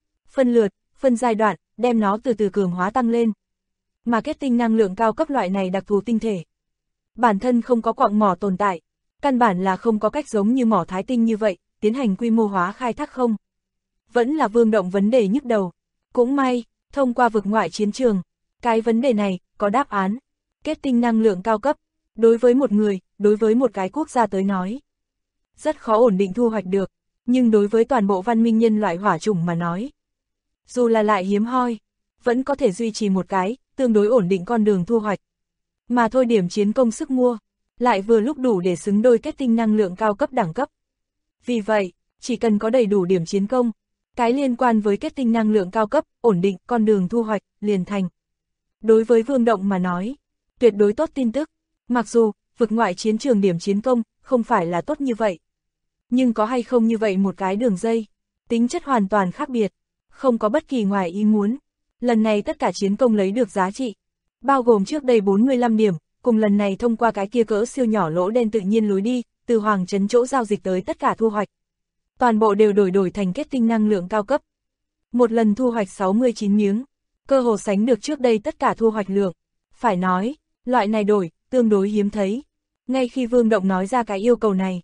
Phân giai đoạn, đem nó từ từ cường hóa tăng lên. Mà kết tinh năng lượng cao cấp loại này đặc thù tinh thể, bản thân không có quặng mỏ tồn tại, căn bản là không có cách giống như mỏ thái tinh như vậy, tiến hành quy mô hóa khai thác không. Vẫn là Vương Động vấn đề nhức đầu. Cũng may, thông qua vực ngoại chiến trường, cái vấn đề này, có đáp án. Kết tinh năng lượng cao cấp, đối với một người, đối với một cái quốc gia tới nói, rất khó ổn định thu hoạch được, nhưng đối với toàn bộ văn minh nhân loại hỏa chủng mà nói, dù là lại hiếm hoi, vẫn có thể duy trì một cái, tương đối ổn định con đường thu hoạch. Mà thôi điểm chiến công sức mua, lại vừa lúc đủ để xứng đôi kết tinh năng lượng cao cấp đẳng cấp. Vì vậy, chỉ cần có đầy đủ điểm chiến công, cái liên quan với kết tinh năng lượng cao cấp, ổn định, con đường thu hoạch, liền thành. Đối với Vương Động mà nói, tuyệt đối tốt tin tức, mặc dù, vực ngoại chiến trường điểm chiến công, không phải là tốt như vậy. Nhưng có hay không như vậy một cái đường dây, tính chất hoàn toàn khác biệt, không có bất kỳ ngoài ý muốn. Lần này tất cả chiến công lấy được giá trị, bao gồm trước đây 45 điểm, cùng lần này thông qua cái kia cỡ siêu nhỏ lỗ đen tự nhiên lối đi, từ Hoàng Trấn chỗ giao dịch tới tất cả thu hoạch. Toàn bộ đều đổi thành kết tinh năng lượng cao cấp. Một lần thu hoạch 69 miếng, cơ hồ sánh được trước đây tất cả thu hoạch lượng. Phải nói, loại này đổi, tương đối hiếm thấy. Ngay khi Vương Động nói ra cái yêu cầu này,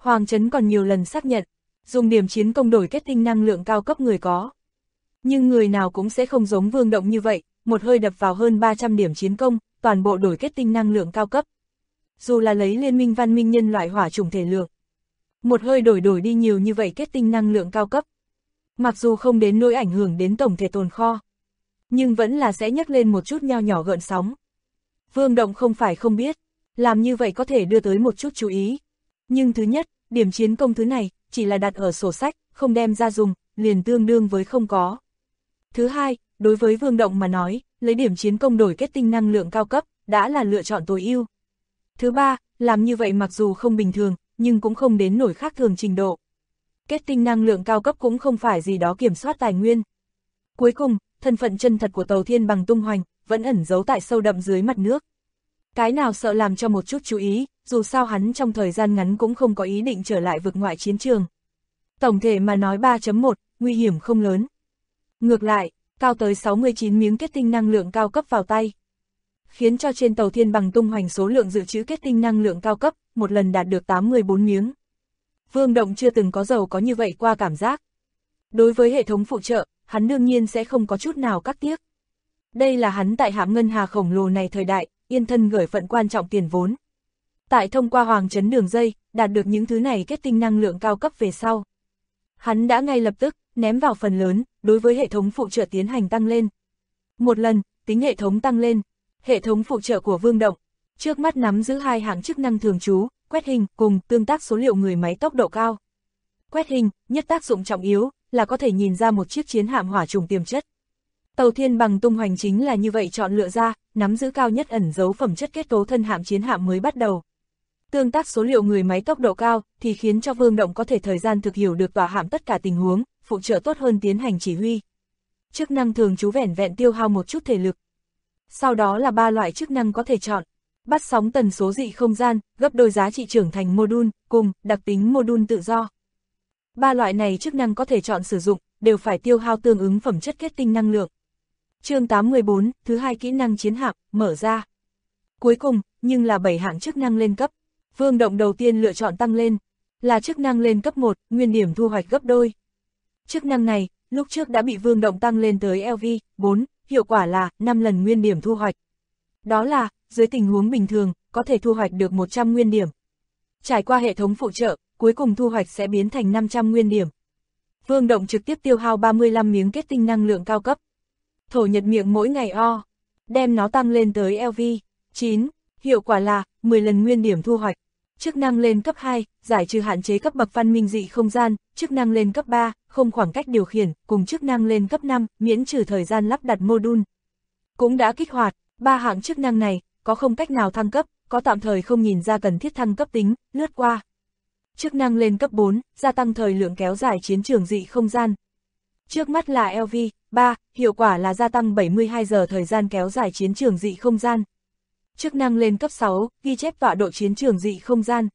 Hoàng Trấn còn nhiều lần xác nhận, dùng điểm chiến công đổi kết tinh năng lượng cao cấp người có. Nhưng người nào cũng sẽ không giống Vương Động như vậy, một hơi đập vào hơn 300 điểm chiến công, toàn bộ đổi kết tinh năng lượng cao cấp. Dù là lấy liên minh văn minh nhân loại hỏa chủng thể lượng, một hơi đổi đi nhiều như vậy kết tinh năng lượng cao cấp. Mặc dù không đến nỗi ảnh hưởng đến tổng thể tồn kho, nhưng vẫn là sẽ nhấc lên một chút nho nhỏ gợn sóng. Vương Động không phải không biết, làm như vậy có thể đưa tới một chút chú ý. Nhưng thứ nhất, điểm chiến công thứ này, chỉ là đặt ở sổ sách, không đem ra dùng, liền tương đương với không có. Thứ hai, đối với Vương Động mà nói, lấy điểm chiến công đổi kết tinh năng lượng cao cấp, đã là lựa chọn tối ưu. Thứ ba, làm như vậy mặc dù không bình thường, nhưng cũng không đến nổi khác thường trình độ. Kết tinh năng lượng cao cấp cũng không phải gì đó kiểm soát tài nguyên. Cuối cùng, thân phận chân thật của Tàu Thiên Bằng tung hoành, vẫn ẩn giấu tại sâu đậm dưới mặt nước. Cái nào sợ làm cho một chút chú ý, dù sao hắn trong thời gian ngắn cũng không có ý định trở lại vực ngoại chiến trường. Tổng thể mà nói 3.1, nguy hiểm không lớn. Ngược lại, cao tới 69 miếng kết tinh năng lượng cao cấp vào tay, khiến cho trên Tàu Thiên Bằng tung hoành số lượng dự trữ kết tinh năng lượng cao cấp, một lần đạt được 84 miếng. Vương Động chưa từng có giàu có như vậy qua cảm giác. Đối với hệ thống phụ trợ, hắn đương nhiên sẽ không có chút nào cắt tiếc. Đây là hắn tại hãm ngân hà khổng lồ này thời đại, yên thân gửi phận quan trọng tiền vốn. Tại thông qua Hoàng Trấn đường dây, đạt được những thứ này kết tinh năng lượng cao cấp về sau. Hắn đã ngay lập tức, ném vào phần lớn, đối với hệ thống phụ trợ tiến hành tăng lên. Một lần, tính hệ thống tăng lên, hệ thống phụ trợ của Vương Động, trước mắt nắm giữ hai hạng chức năng thường trú, quét hình cùng tương tác số liệu người máy tốc độ cao. Quét hình, nhất tác dụng trọng yếu, là có thể nhìn ra một chiếc chiến hạm hỏa trùng tiềm chất. Tàu Thiên Bằng tung hoành chính là như vậy chọn lựa ra, nắm giữ cao nhất ẩn dấu phẩm chất kết cấu thân hạm chiến hạm mới bắt đầu. Tương tác số liệu người máy tốc độ cao thì khiến cho Vương Động có thể thời gian thực hiểu được tòa hạm tất cả tình huống, phụ trợ tốt hơn tiến hành chỉ huy. Chức năng thường trú vẻn vẹn tiêu hao một chút thể lực. Sau đó là 3 loại chức năng có thể chọn: bắt sóng tần số dị không gian, gấp đôi giá trị trưởng thành module, cùng đặc tính module tự do. 3 loại này chức năng có thể chọn sử dụng, đều phải tiêu hao tương ứng phẩm chất kết tinh năng lượng. Chương 814, thứ hai kỹ năng chiến hạm, mở ra. Cuối cùng, nhưng là 7 hạng chức năng lên cấp. Vương Động đầu tiên lựa chọn tăng lên, là chức năng lên cấp 1, nguyên điểm thu hoạch gấp đôi. Chức năng này, lúc trước đã bị Vương Động tăng lên tới LV4, hiệu quả là 5 lần nguyên điểm thu hoạch. Đó là, dưới tình huống bình thường, có thể thu hoạch được 100 nguyên điểm. Trải qua hệ thống phụ trợ, cuối cùng thu hoạch sẽ biến thành 500 nguyên điểm. Vương Động trực tiếp tiêu hao 35 miếng kết tinh năng lượng cao cấp. Thổ nhật miệng mỗi ngày đem nó tăng lên tới LV9, hiệu quả là 10 lần nguyên điểm thu hoạch. Chức năng lên cấp 2, giải trừ hạn chế cấp bậc văn minh dị không gian, chức năng lên cấp 3, không khoảng cách điều khiển, cùng chức năng lên cấp 5, miễn trừ thời gian lắp đặt module. Cũng đã kích hoạt, 3 hạng chức năng này, có không cách nào thăng cấp, có tạm thời không nhìn ra cần thiết thăng cấp tính, lướt qua. Chức năng lên cấp 4, gia tăng thời lượng kéo dài chiến trường dị không gian. Trước mắt là LV3, hiệu quả là gia tăng 72 giờ thời gian kéo dài chiến trường dị không gian. Chức năng lên cấp 6, ghi chép tọa độ chiến trường dị không gian.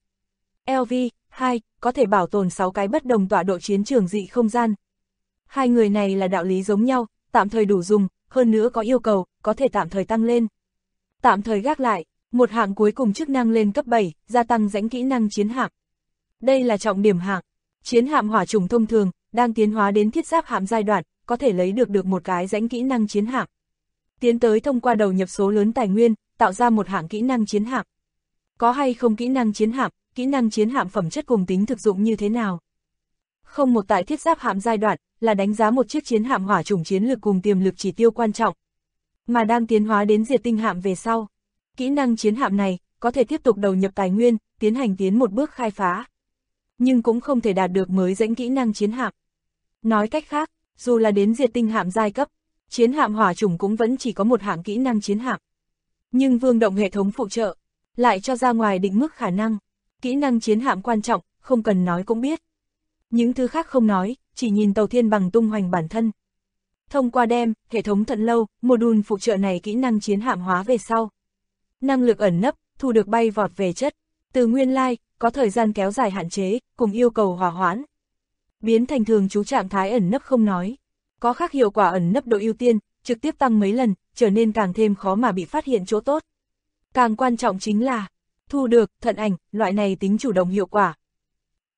LV2, có thể bảo tồn 6 cái bất đồng tọa độ chiến trường dị không gian. Hai người này là đạo lý giống nhau, tạm thời đủ dùng, hơn nữa có yêu cầu, có thể tạm thời tăng lên. Tạm thời gác lại, một hạng cuối cùng chức năng lên cấp 7, gia tăng rãnh kỹ năng chiến hạm. Đây là trọng điểm hạng. Chiến hạm hỏa trùng thông thường, đang tiến hóa đến thiết giáp hạm giai đoạn, có thể lấy được một cái rãnh kỹ năng chiến hạm. Tiến tới thông qua đầu nhập số lớn tài nguyên, tạo ra một hạng kỹ năng chiến hạm. Có hay không kỹ năng chiến hạm phẩm chất cùng tính thực dụng như thế nào? Không một tại thiết giáp hạm giai đoạn, là đánh giá một chiếc chiến hạm hỏa chủng chiến lược cùng tiềm lực chỉ tiêu quan trọng. Mà đang tiến hóa đến diệt tinh hạm về sau, kỹ năng chiến hạm này, có thể tiếp tục đầu nhập tài nguyên, tiến một bước khai phá. Nhưng cũng không thể đạt được mới rãnh kỹ năng chiến hạm. Nói cách khác, dù là đến diệt tinh hạm giai cấp, chiến hạm hỏa chủng cũng vẫn chỉ có một hạng kỹ năng chiến hạm. Nhưng Vương Động hệ thống phụ trợ, lại cho ra ngoài định mức khả năng. Kỹ năng chiến hạm quan trọng, không cần nói cũng biết. Những thứ khác không nói, chỉ nhìn Tàu Thiên Bằng tung hoành bản thân. Thông qua đem, hệ thống Thận Lâu, module phụ trợ này kỹ năng chiến hạm hóa về sau. Năng lực ẩn nấp, thu được bay vọt về chất, từ nguyên lai, có thời gian kéo dài hạn chế, cùng yêu cầu hòa hoãn. Biến thành thường trú trạng thái ẩn nấp không nói. Có khác hiệu quả ẩn nấp độ ưu tiên, trực tiếp tăng mấy lần, trở nên càng thêm khó mà bị phát hiện chỗ tốt. Càng quan trọng chính là, thu được, thận ảnh, loại này tính chủ động hiệu quả.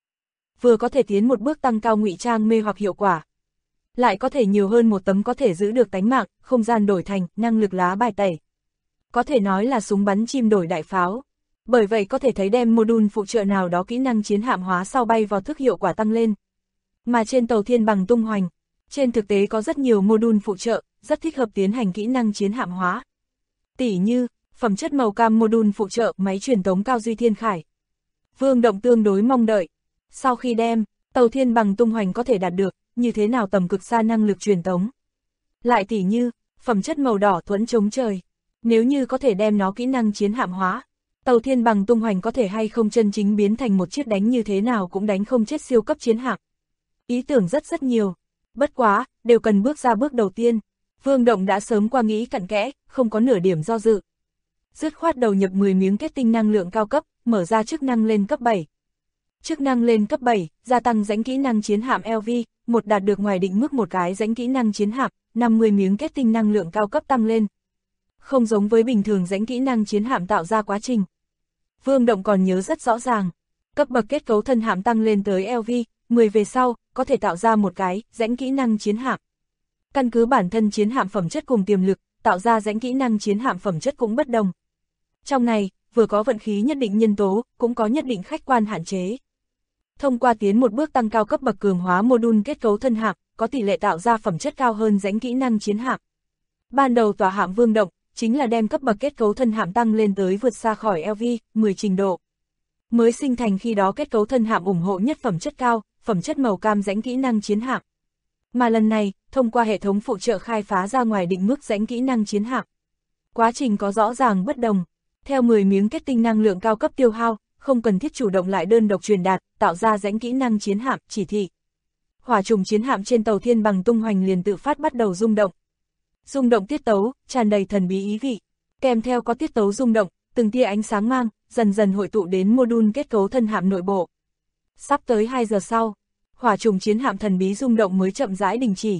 vừa có thể tiến một bước tăng cao ngụy trang mê hoặc hiệu quả. Lại có thể nhiều hơn một tấm có thể giữ được tánh mạng, không gian đổi thành, năng lực lá bài tẩy. Có thể nói là súng bắn chim đổi đại pháo. Bởi vậy có thể thấy đem module phụ trợ nào đó kỹ năng chiến hạm hóa sau bay vào thức hiệu quả tăng lên. Mà trên tàu Thiên Bằng tung hoành, trên thực tế có rất nhiều module phụ trợ, rất thích hợp tiến hành kỹ năng chiến hạm hóa. Tỉ như, phẩm chất màu cam module phụ trợ máy truyền tống cao duy thiên khải. Vương Động tương đối mong đợi. Sau khi đem, tàu Thiên Bằng tung hoành có thể đạt được, như thế nào tầm cực xa năng lực truyền tống. Lại tỉ như, phẩm chất màu đỏ thuẫn chống trời. Nếu như có thể đem nó kỹ năng chiến hạm hóa, tàu Thiên Bằng tung hoành có thể hay không chân chính biến thành một chiếc đánh như thế nào cũng đánh không chết siêu cấp chiến hạm. Ý tưởng rất nhiều. Bất quá, đều cần bước ra bước đầu tiên. Vương Động đã sớm qua nghĩ cặn kẽ, không có nửa điểm do dự. Dứt khoát đầu nhập 10 miếng kết tinh năng lượng cao cấp, mở ra chức năng lên cấp 7. Chức năng lên cấp 7, gia tăng rãnh kỹ năng chiến hạm LV, một đạt được ngoài định mức một cái rãnh kỹ năng chiến hạm, 50 miếng kết tinh năng lượng cao cấp tăng lên. Không giống với bình thường rãnh kỹ năng chiến hạm tạo ra quá trình. Vương Động còn nhớ rất rõ ràng, cấp bậc kết cấu thân hạm tăng lên tới LV, 10 về sau, có thể tạo ra một cái rãnh kỹ năng chiến hạm. Căn cứ bản thân chiến hạm phẩm chất cùng tiềm lực, tạo ra rãnh kỹ năng chiến hạm phẩm chất cũng bất đồng. Trong này, vừa có vận khí nhất định nhân tố, cũng có nhất định khách quan hạn chế. Thông qua tiến một bước tăng cao cấp bậc cường hóa module kết cấu thân hạm, có tỷ lệ tạo ra phẩm chất cao hơn rãnh kỹ năng chiến hạm. Ban đầu tòa hạm Vương Động, chính là đem cấp bậc kết cấu thân hạm tăng lên tới vượt xa khỏi LV, 10 trình độ. Mới sinh thành khi đó kết cấu thân hạm ủng hộ nhất phẩm chất cao, phẩm chất màu cam rãnh kỹ năng chiến hạm. Mà lần này, thông qua hệ thống phụ trợ khai phá ra ngoài định mức rãnh kỹ năng chiến hạm. Quá trình có rõ ràng bất đồng. Theo 10 miếng kết tinh năng lượng cao cấp tiêu hao, không cần thiết chủ động lại đơn độc truyền đạt, tạo ra rãnh kỹ năng chiến hạm, chỉ thị. Hỏa trùng chiến hạm trên tàu Thiên Bằng tung hoành liền tự phát bắt đầu rung động. Rung động tiết tấu, tràn đầy thần bí ý vị. Kèm theo có tiết tấu rung động, từng tia ánh sáng mang, dần dần hội tụ đến module kết cấu thân hạm nội bộ. Sắp tới 2 giờ sau, hỏa trùng chiến hạm thần bí rung động mới chậm rãi đình chỉ.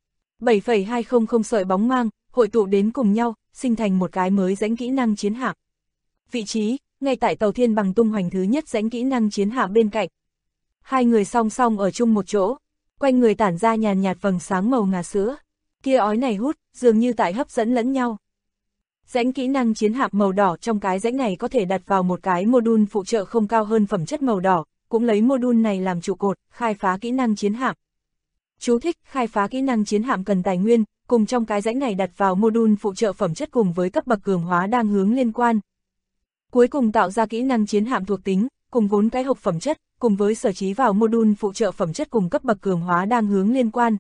7,200 sợi bóng mang, hội tụ đến cùng nhau, sinh thành một cái mới rãnh kỹ năng chiến hạm. Vị trí, ngay tại tàu Thiên Bằng tung hoành thứ nhất rãnh kỹ năng chiến hạm bên cạnh. Hai người song song ở chung một chỗ, quanh người tản ra nhàn nhạt vầng sáng màu ngà sữa. Kia ói này hút, dường như tại hấp dẫn lẫn nhau. Rãnh kỹ năng chiến hạm màu đỏ trong cái rãnh này có thể đặt vào một cái module phụ trợ không cao hơn phẩm chất màu đỏ, cũng lấy module này làm trụ cột, khai phá kỹ năng chiến hạm. Chú thích, khai phá kỹ năng chiến hạm cần tài nguyên, cùng trong cái rãnh này đặt vào module phụ trợ phẩm chất cùng với cấp bậc cường hóa đang hướng liên quan. Cuối cùng tạo ra kỹ năng chiến hạm thuộc tính, cùng vốn cái hộp phẩm chất, cùng với sở trí vào module phụ trợ phẩm chất cùng cấp bậc cường hóa đang hướng liên quan.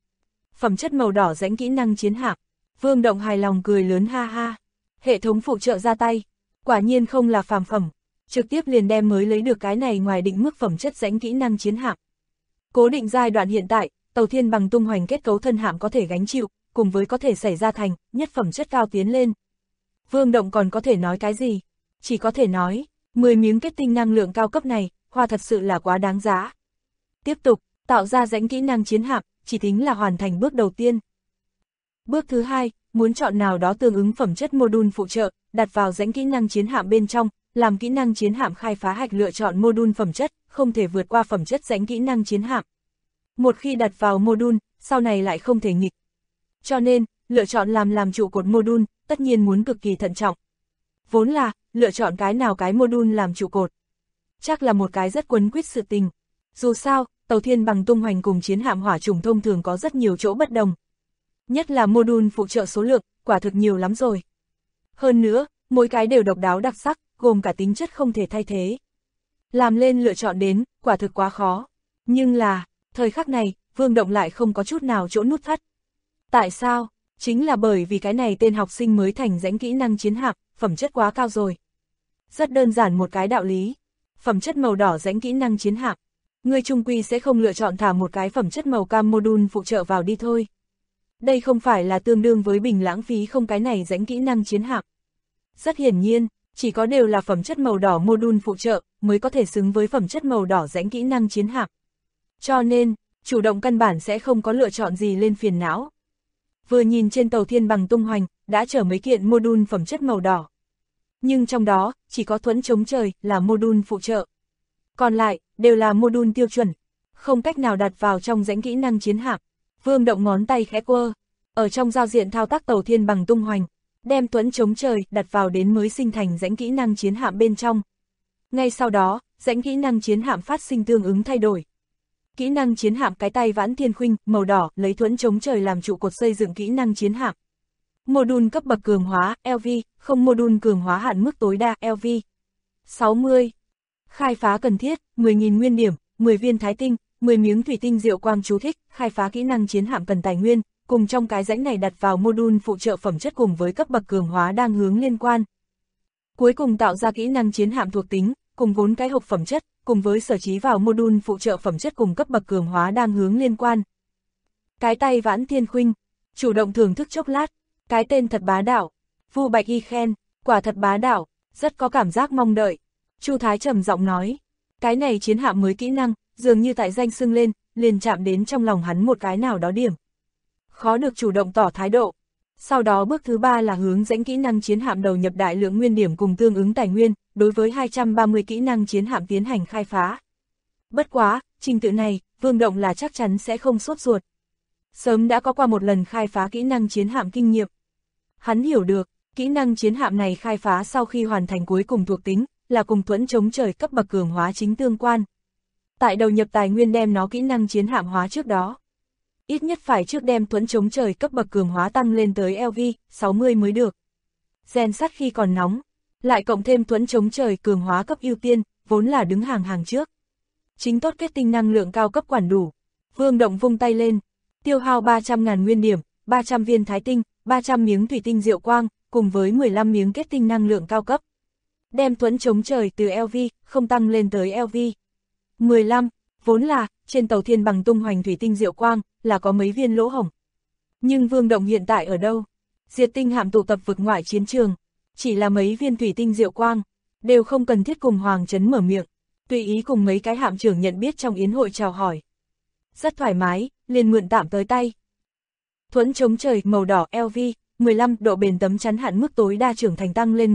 Phẩm chất màu đỏ rãnh kỹ năng chiến hạm. Vương Động hài lòng cười lớn ha ha. Hệ thống phụ trợ ra tay, quả nhiên không là phàm phẩm, trực tiếp liền đem mới lấy được cái này ngoài định mức phẩm chất rãnh kỹ năng chiến hạm. Cố định giai đoạn hiện tại, tàu Thiên Bằng tung hoành kết cấu thân hạm có thể gánh chịu, cùng với có thể xảy ra thành, nhất phẩm chất cao tiến lên. Vương Động còn có thể nói cái gì? Chỉ có thể nói, 10 miếng kết tinh năng lượng cao cấp này, hoa thật sự là quá đáng giá. Tiếp tục, tạo ra rãnh kỹ năng chiến hạm, chỉ tính là hoàn thành bước đầu tiên. Bước thứ hai, muốn chọn nào đó tương ứng phẩm chất module phụ trợ, đặt vào rãnh kỹ năng chiến hạm bên trong, làm kỹ năng chiến hạm khai phá hạch lựa chọn module phẩm chất, không thể vượt qua phẩm chất rãnh kỹ năng chiến hạm. Một khi đặt vào module, sau này lại không thể nghịch. Cho nên, lựa chọn làm trụ cột module, tất nhiên muốn cực kỳ thận trọng. Vốn là, lựa chọn cái nào cái module làm trụ cột. Chắc là một cái rất quấn quýt sự tình. Dù sao, tàu Thiên Bằng tung hoành cùng chiến hạm hỏa trùng thông thường có rất nhiều chỗ bất đồng. Nhất là module phụ trợ số lượng, quả thực nhiều lắm rồi. Hơn nữa, mỗi cái đều độc đáo đặc sắc, gồm cả tính chất không thể thay thế. Làm lên lựa chọn đến, quả thực quá khó. Nhưng là, thời khắc này, Vương Động lại không có chút nào chỗ nút thắt. Tại sao? Chính là bởi vì cái này tên học sinh mới thành rãnh kỹ năng chiến hạm, phẩm chất quá cao rồi. Rất đơn giản một cái đạo lý. Phẩm chất màu đỏ rãnh kỹ năng chiến hạm. Ngươi chung quy sẽ không lựa chọn thả một cái phẩm chất màu cam module phụ trợ vào đi thôi. Đây không phải là tương đương với bình lãng phí không cái này rãnh kỹ năng chiến hạm. Rất hiển nhiên, chỉ có đều là phẩm chất màu đỏ module phụ trợ mới có thể xứng với phẩm chất màu đỏ rãnh kỹ năng chiến hạm. Cho nên, chủ động căn bản sẽ không có lựa chọn gì lên phiền não. Vừa nhìn trên tàu Thiên Bằng tung hoành, đã chở mấy kiện module phẩm chất màu đỏ. Nhưng trong đó, chỉ có thuẫn chống trời là module phụ trợ. Còn lại, đều là module tiêu chuẩn, không cách nào đặt vào trong rãnh kỹ năng chiến hạm. Vương Động ngón tay khẽ quơ, ở trong giao diện thao tác Tàu Thiên Bằng tung hoành, đem thuẫn chống trời đặt vào đến mới sinh thành rãnh kỹ năng chiến hạm bên trong. Ngay sau đó, rãnh kỹ năng chiến hạm phát sinh tương ứng thay đổi. Kỹ năng chiến hạm cái tay Vãn Thiên Khuynh, màu đỏ, lấy thuẫn chống trời làm trụ cột xây dựng kỹ năng chiến hạm. Module cấp bậc cường hóa, LV, không module cường hóa hạn mức tối đa, LV. 60. Khai phá cần thiết, 10.000 nguyên điểm, 10 viên thái tinh, 10 miếng thủy tinh diệu quang chú thích, khai phá kỹ năng chiến hạm cần tài nguyên, cùng trong cái rãnh này đặt vào module phụ trợ phẩm chất cùng với cấp bậc cường hóa đang hướng liên quan. Cuối cùng tạo ra kỹ năng chiến hạm thuộc tính, cùng vốn cái hộp phẩm chất, cùng với sở trí vào module phụ trợ phẩm chất cùng cấp bậc cường hóa đang hướng liên quan. Cái tay Vãn Thiên Khuynh, chủ động thưởng thức chốc lát, cái tên thật bá đạo. Vu Bạch Y khen, quả thật bá đạo, rất có cảm giác mong đợi. Chu Thái trầm giọng nói, cái này chiến hạm mới kỹ năng, dường như tại danh xưng lên, liền chạm đến trong lòng hắn một cái nào đó điểm. Khó được chủ động tỏ thái độ. Sau đó bước thứ 3 là hướng dẫn kỹ năng chiến hạm đầu nhập đại lượng nguyên điểm cùng tương ứng tài nguyên, đối với 230 kỹ năng chiến hạm tiến hành khai phá. Bất quá, trình tự này, Vương Động là chắc chắn sẽ không sốt ruột. Sớm đã có qua một lần khai phá kỹ năng chiến hạm kinh nghiệm. Hắn hiểu được, kỹ năng chiến hạm này khai phá sau khi hoàn thành cuối cùng thuộc tính, là cùng thuẫn chống trời cấp bậc cường hóa chính tương quan. Tại đầu nhập tài nguyên đem nó kỹ năng chiến hạm hóa trước đó, ít nhất phải trước đem thuẫn chống trời cấp bậc cường hóa tăng lên tới LV 60 mới được. Rèn sắt khi còn nóng, lại cộng thêm thuẫn chống trời cường hóa cấp ưu tiên, vốn là đứng hàng trước. Chính tốt kết tinh năng lượng cao cấp quản đủ. Vương Động vung tay lên, tiêu hao 300.000 nguyên điểm, 300 viên thái tinh, 300 miếng thủy tinh diệu quang, cùng với 15 miếng kết tinh năng lượng cao cấp. Đem thuẫn chống trời từ LV, không tăng lên tới LV 15, vốn là, trên Tàu Thiên Bằng tung hoành thủy tinh diệu quang, là có mấy viên lỗ hổng. Nhưng Vương Động hiện tại ở đâu? Diệt tinh hạm tụ tập vực ngoại chiến trường, chỉ là mấy viên thủy tinh diệu quang, đều không cần thiết cùng Hoàng Trấn mở miệng, tùy ý cùng mấy cái hạm trưởng nhận biết trong yến hội chào hỏi. Rất thoải mái, liền mượn tạm tới tay. Thuẫn chống trời màu đỏ LV 15, độ bền tấm chắn hạn mức tối đa trưởng thành tăng lên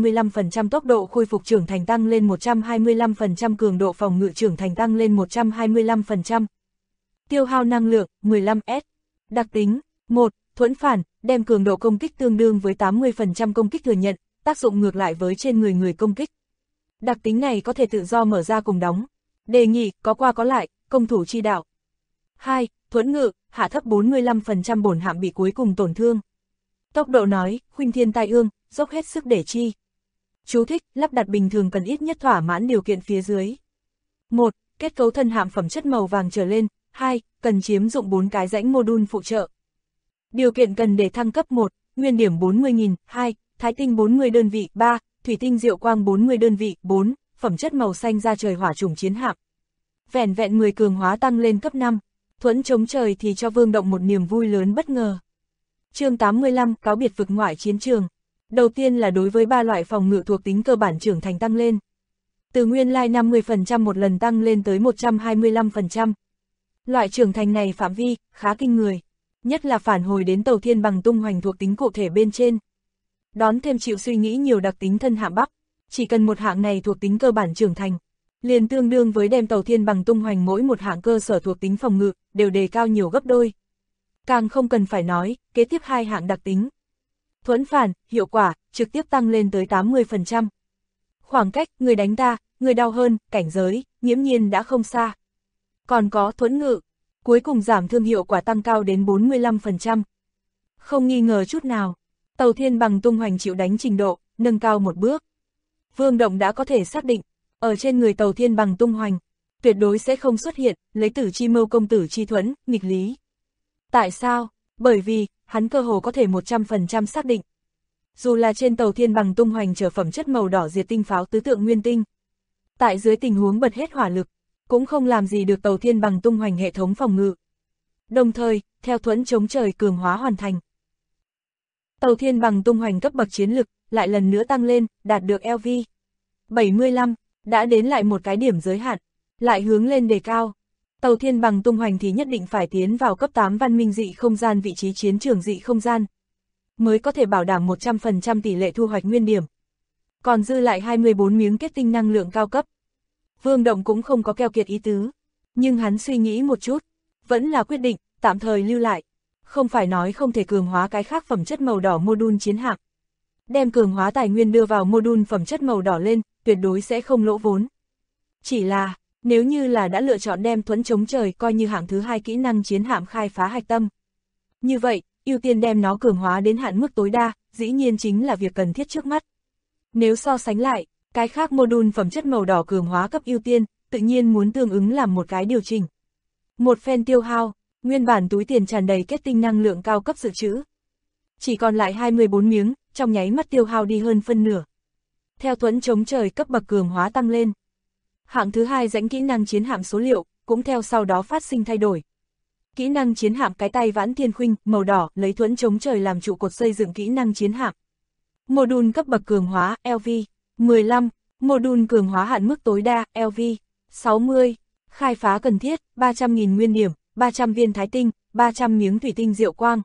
125%, tốc độ khôi phục trưởng thành tăng lên 125%, cường độ phòng ngự trưởng thành tăng lên 125%. Tiêu hao năng lượng 15S. Đặc tính 1. Thuẫn phản, đem cường độ công kích tương đương với 80% công kích thừa nhận, tác dụng ngược lại với trên người công kích. Đặc tính này có thể tự do mở ra cùng đóng. Đề nghị, có qua có lại, công thủ chi đạo. 2. Thuẫn ngự, hạ thấp 45% bổn hạm bị cuối cùng tổn thương. Tốc độ nói, khuynh thiên tai ương, dốc hết sức để chi. Chú thích, lắp đặt bình thường cần ít nhất thỏa mãn điều kiện phía dưới. 1. Kết cấu thân hạm phẩm chất màu vàng trở lên. 2. Cần chiếm dụng 4 cái rãnh module phụ trợ. Điều kiện cần để thăng cấp 1. Nguyên điểm 40.000. 2. Thái tinh 40 đơn vị. 3. Thủy tinh diệu quang 40 đơn vị. 4. Phẩm chất màu xanh ra trời hỏa chủng chiến hạm. Vẻn vẹn 10 cường hóa tăng lên cấp 5. Thuẫn chống trời thì cho Vương Động một niềm vui lớn bất ngờ. Chương 85, cáo biệt vực ngoại chiến trường. Đầu tiên là đối với 3 loại phòng ngự thuộc tính cơ bản trưởng thành tăng lên. Từ nguyên lai 50% một lần tăng lên tới 125%. Loại trưởng thành này phạm vi, khá kinh người. Nhất là phản hồi đến Tàu Thiên Bằng tung hoành thuộc tính cụ thể bên trên. Đón thêm chịu suy nghĩ nhiều đặc tính thân hạm bắp. Chỉ cần một hạng này thuộc tính cơ bản trưởng thành, liền tương đương với đem Tàu Thiên Bằng tung hoành mỗi một hạng cơ sở thuộc tính phòng ngự, đều đề cao nhiều gấp đôi. Càng không cần phải nói, kế tiếp 2 hạng đặc tính. Thuẫn phản, hiệu quả, trực tiếp tăng lên tới 80%. Khoảng cách, người đánh ta, người đau hơn, cảnh giới, nghiễm nhiên đã không xa. Còn có thuẫn ngự, cuối cùng giảm thương hiệu quả tăng cao đến 45%. Không nghi ngờ chút nào, Tàu Thiên Bằng tung hoành chịu đánh trình độ, nâng cao một bước. Vương Động đã có thể xác định, ở trên người Tàu Thiên Bằng tung hoành, tuyệt đối sẽ không xuất hiện, lấy tử chi mâu công tử chi thuẫn, nghịch lý. Tại sao? Bởi vì, hắn cơ hồ có thể 100% xác định. Dù là trên Tàu Thiên Bằng tung hoành trở phẩm chất màu đỏ diệt tinh pháo tứ tượng nguyên tinh, tại dưới tình huống bật hết hỏa lực, cũng không làm gì được Tàu Thiên Bằng tung hoành hệ thống phòng ngự. Đồng thời, theo thuẫn chống trời cường hóa hoàn thành, Tàu Thiên Bằng tung hoành cấp bậc chiến lực lại lần nữa tăng lên, đạt được LV 75, đã đến lại một cái điểm giới hạn, lại hướng lên đề cao. Tàu Thiên Bằng tung hoành thì nhất định phải tiến vào cấp 8 văn minh dị không gian vị trí chiến trường dị không gian, mới có thể bảo đảm 100% tỷ lệ thu hoạch nguyên điểm. Còn dư lại 24 miếng kết tinh năng lượng cao cấp. Vương Động cũng không có keo kiệt ý tứ, nhưng hắn suy nghĩ một chút, vẫn là quyết định, tạm thời lưu lại. Không phải nói không thể cường hóa cái khác phẩm chất màu đỏ module chiến hạm. Đem cường hóa tài nguyên đưa vào module phẩm chất màu đỏ lên, tuyệt đối sẽ không lỗ vốn. Chỉ là, nếu như là đã lựa chọn đem thuẫn chống trời coi như hạng thứ 2 kỹ năng chiến hạm khai phá hạch tâm. Như vậy, ưu tiên đem nó cường hóa đến hạn mức tối đa, dĩ nhiên chính là việc cần thiết trước mắt. Nếu so sánh lại, cái khác module phẩm chất màu đỏ cường hóa cấp ưu tiên, tự nhiên muốn tương ứng làm một cái điều chỉnh. Một phen tiêu hao, nguyên bản túi tiền tràn đầy kết tinh năng lượng cao cấp dự trữ. Chỉ còn lại 24 miếng, trong nháy mắt tiêu hao đi hơn phân nửa. Theo thuẫn chống trời cấp bậc cường hóa tăng lên, hạng thứ 2 rãnh kỹ năng chiến hạm số liệu, cũng theo sau đó phát sinh thay đổi. Kỹ năng chiến hạm cái tay Vãn Thiên Khuynh, màu đỏ, lấy thuẫn chống trời làm trụ cột xây dựng kỹ năng chiến hạm. Module cấp bậc cường hóa, LV, 15, module cường hóa hạn mức tối đa, LV, 60, khai phá cần thiết, 300.000 nguyên điểm, 300 viên thái tinh, 300 miếng thủy tinh diệu quang.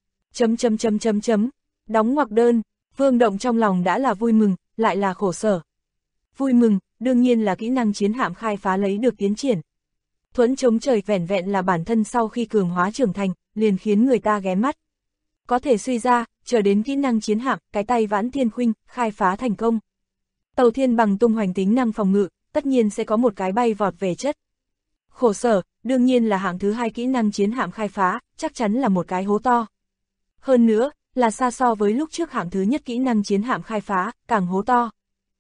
Đóng ngoặc đơn, Vương Động trong lòng đã là vui mừng, lại là khổ sở. Vui mừng, đương nhiên là kỹ năng chiến hạm khai phá lấy được tiến triển. Thuẫn chống trời vẻn vẹn là bản thân sau khi cường hóa trưởng thành, liền khiến người ta ghé mắt. Có thể suy ra, chờ đến kỹ năng chiến hạm, cái tay Vãn Thiên Khuynh, khai phá thành công. Tàu Thiên Bằng tung hoành tính năng phòng ngự, tất nhiên sẽ có một cái bay vọt về chất. Khổ sở, đương nhiên là hạng thứ 2 kỹ năng chiến hạm khai phá, chắc chắn là một cái hố to. Hơn nữa, là xa so với lúc trước hạng thứ nhất kỹ năng chiến hạm khai phá, càng hố to.